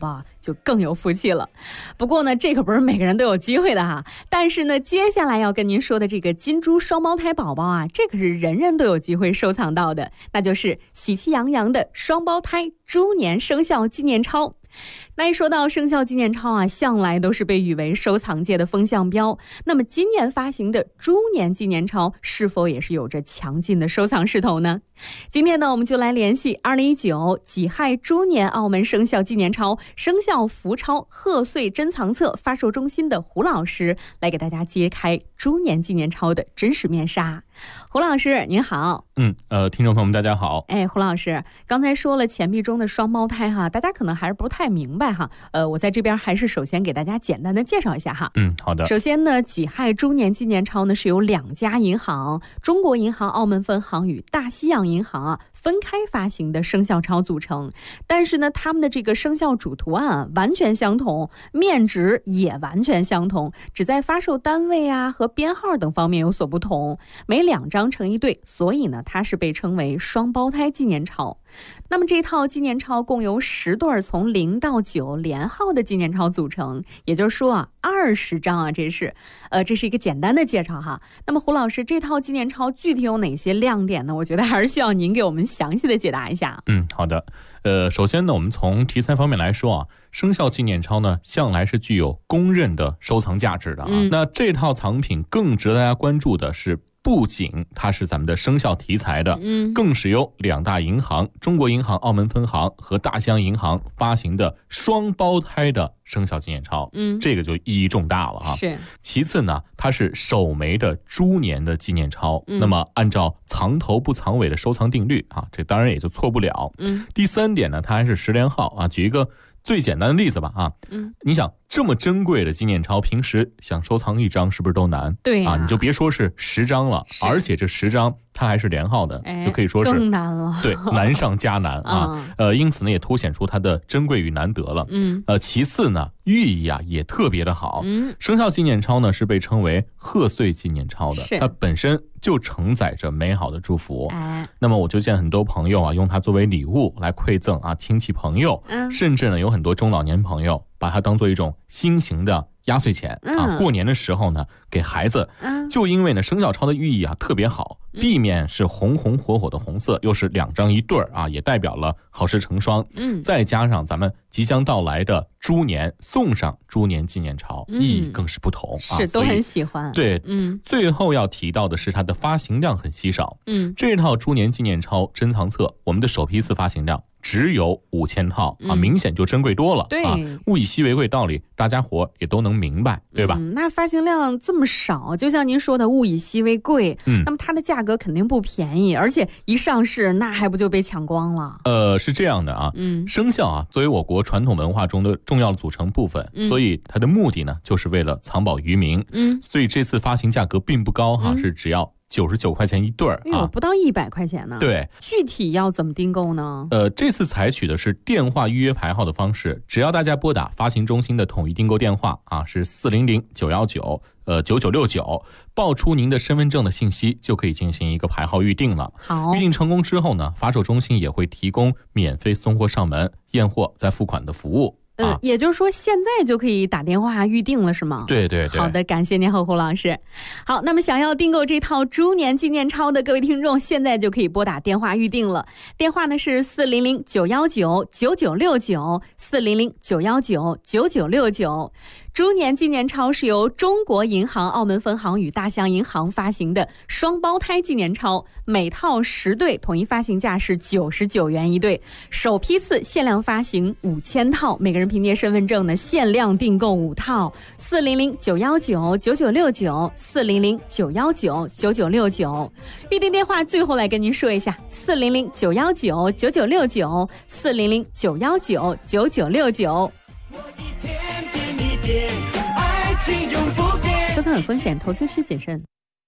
就更有福气了。不过呢，这可不是每个人都有机会的哈。但是呢，接下来要跟您说的这个金猪双胞胎宝宝啊，这可是人人都有机会收藏到的，那就是喜气洋洋的双胞胎猪年生肖纪念钞。那一说到生肖纪念钞啊，向来都是被誉为收藏界的风向标。那么今年发行的猪年纪念钞是否也是有着强劲的收藏势头呢？今天呢，我们就来联系2019己亥猪年澳门生肖纪念钞生肖福钞贺岁珍藏册发售中心的胡老师，来给大家揭开猪年纪念钞的真实面纱。胡老师您好。 听众朋友们大家好。 胡老师刚才说了钱币中的双胞胎哈，大家可能还是不太明白哈。我在这边还是首先给大家简单的介绍一下哈。 好的。 首先呢，己亥猪年纪念钞呢是由2家银行，中国银行澳门分行与大西洋银行啊分开发行的生肖钞组成，但是呢，他们的这个生肖主图案完全相同，面值也完全相同，只在发售单位啊和编号等方面有所不同，每2张成一对，所以呢，它是被称为双胞胎纪念钞。那么这套纪念钞共由10对从0到9连号的纪念钞组成，也就是说啊，20张啊，这是一个简单的介绍哈。那么胡老师，这套纪念钞具体有哪些亮点呢？我觉得还是需要您给我们详细的解答一下。 好的。首先呢，我们从题材方面来说啊，生肖纪念钞呢向来是具有公认的收藏价值的啊。那这套藏品更值得大家关注的是，不仅它是咱们的生肖题材的，更是由2大银行，中国银行澳门分行和大西洋银行发行的双胞胎的生肖纪念钞，这个就意义重大了哈。 是。 其次呢，它是首枚的猪年的纪念钞，那么按照藏头不藏尾的收藏定律啊，这当然也就错不了。第3点呢，它还是10连号啊。举一个最简单的例子吧啊，你想这么珍贵的纪念钞，平时想收藏1张是不是都难？ 对啊，你就别说是10张了，而且这10张它还是连号的，就可以说是更难了。 对，难上加难啊。因此呢，也凸显出它的珍贵与难得了。其次呢，寓意啊也特别的好。生肖纪念钞呢是被称为贺岁纪念钞的，它本身就承载着美好的祝福。那么我就见很多朋友啊用它作为礼物来馈赠啊亲戚朋友，甚至呢有很多中老年朋友把它当做一种新型的压岁钱啊，过年的时候呢给孩子。就因为呢生肖钞的寓意啊特别好，地面是红红火火的红色，又是2张一对啊，也代表了好事成双。再加上咱们即将到来的猪年，送上猪年纪念钞，意义更是不同啊， 是都很喜欢。 对，最后要提到的是它的发行量很稀少。这套猪年纪念钞珍藏册，我们的首批次发行量只有5000套啊，明显就珍贵多了。 对， 物以稀为贵道理，大家伙也都能明白，对吧？ 那发行量这么少，就像您说的物以稀为贵，那么它的价格肯定不便宜，而且一上市那还不就被抢光了？ 是这样的啊，生肖啊作为我国传统文化中的重要组成部分，所以它的目的呢就是为了藏宝于民。所以这次发行价格并不高哈，是只要99块钱一对啊， 不到100块钱呢。 对， 具体要怎么订购呢？ 这次采取的是电话预约排号的方式，只要大家拨打发行中心的统一订购电话啊，是400-919-9969，报出您的身份证的信息，就可以进行一个排号预定了。 好， 预定成功之后呢，发售中心也会提供免费送货上门、验货再付款的服务。 也就是说现在就可以打电话预定了是吗？ 对对对。 好的，感谢您胡老师。好，那么想要订购这套猪年纪念钞的各位听众，现在就可以拨打电话预定了。电话呢是400-919-9969，400-919-9969。猪年纪念钞是由中国银行澳门分行与大西洋银行发行的双胞胎纪念钞，每套10对，统一发行价是99元一对，首批次限量发行5000套，每个人凭借身份证呢限量订购5套。400-919-9969，400-919-9969。预定电话最后来跟您说一下，400-919-9969，400-919-9969。收藏有风险，投资需谨慎。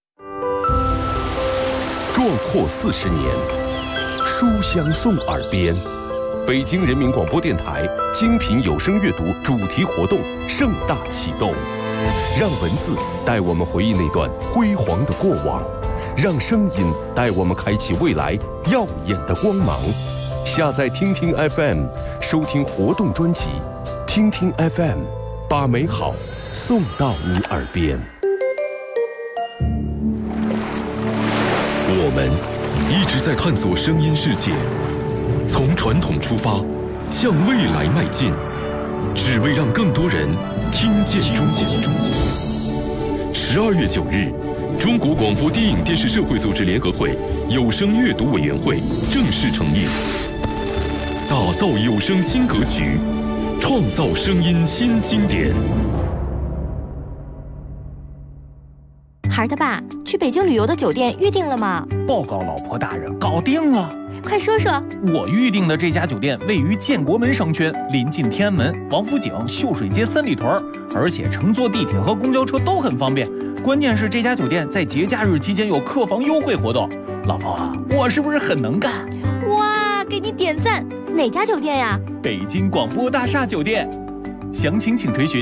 壮阔40年，书香送耳边。北京人民广播电台精品有声阅读主题活动盛大启动，让文字带我们回忆那段辉煌的过往，让声音带我们开启未来耀眼的光芒。下载听听 FM， 收听活动专辑， 听听 FM， 把美好送到你耳边。我们一直在探索声音世界，从传统出发，向未来迈进，只为让更多人听见中国。12月9日，中国广播电影电视社会组织联合会有声阅读委员会正式成立，打造有声新格局，创造声音新经典。 孩儿他爸，去北京旅游的酒店预定了吗？ 报告老婆大人，搞定了。 快说说。 我预定的这家酒店位于建国门商圈，临近天安门、王府井、秀水街三里屯，而且乘坐地铁和公交车都很方便。关键是这家酒店在节假日期间有客房优惠活动。老婆，我是不是很能干？ 哇，给你点赞！哪家酒店呀？ 北京广播大厦酒店。详情请垂询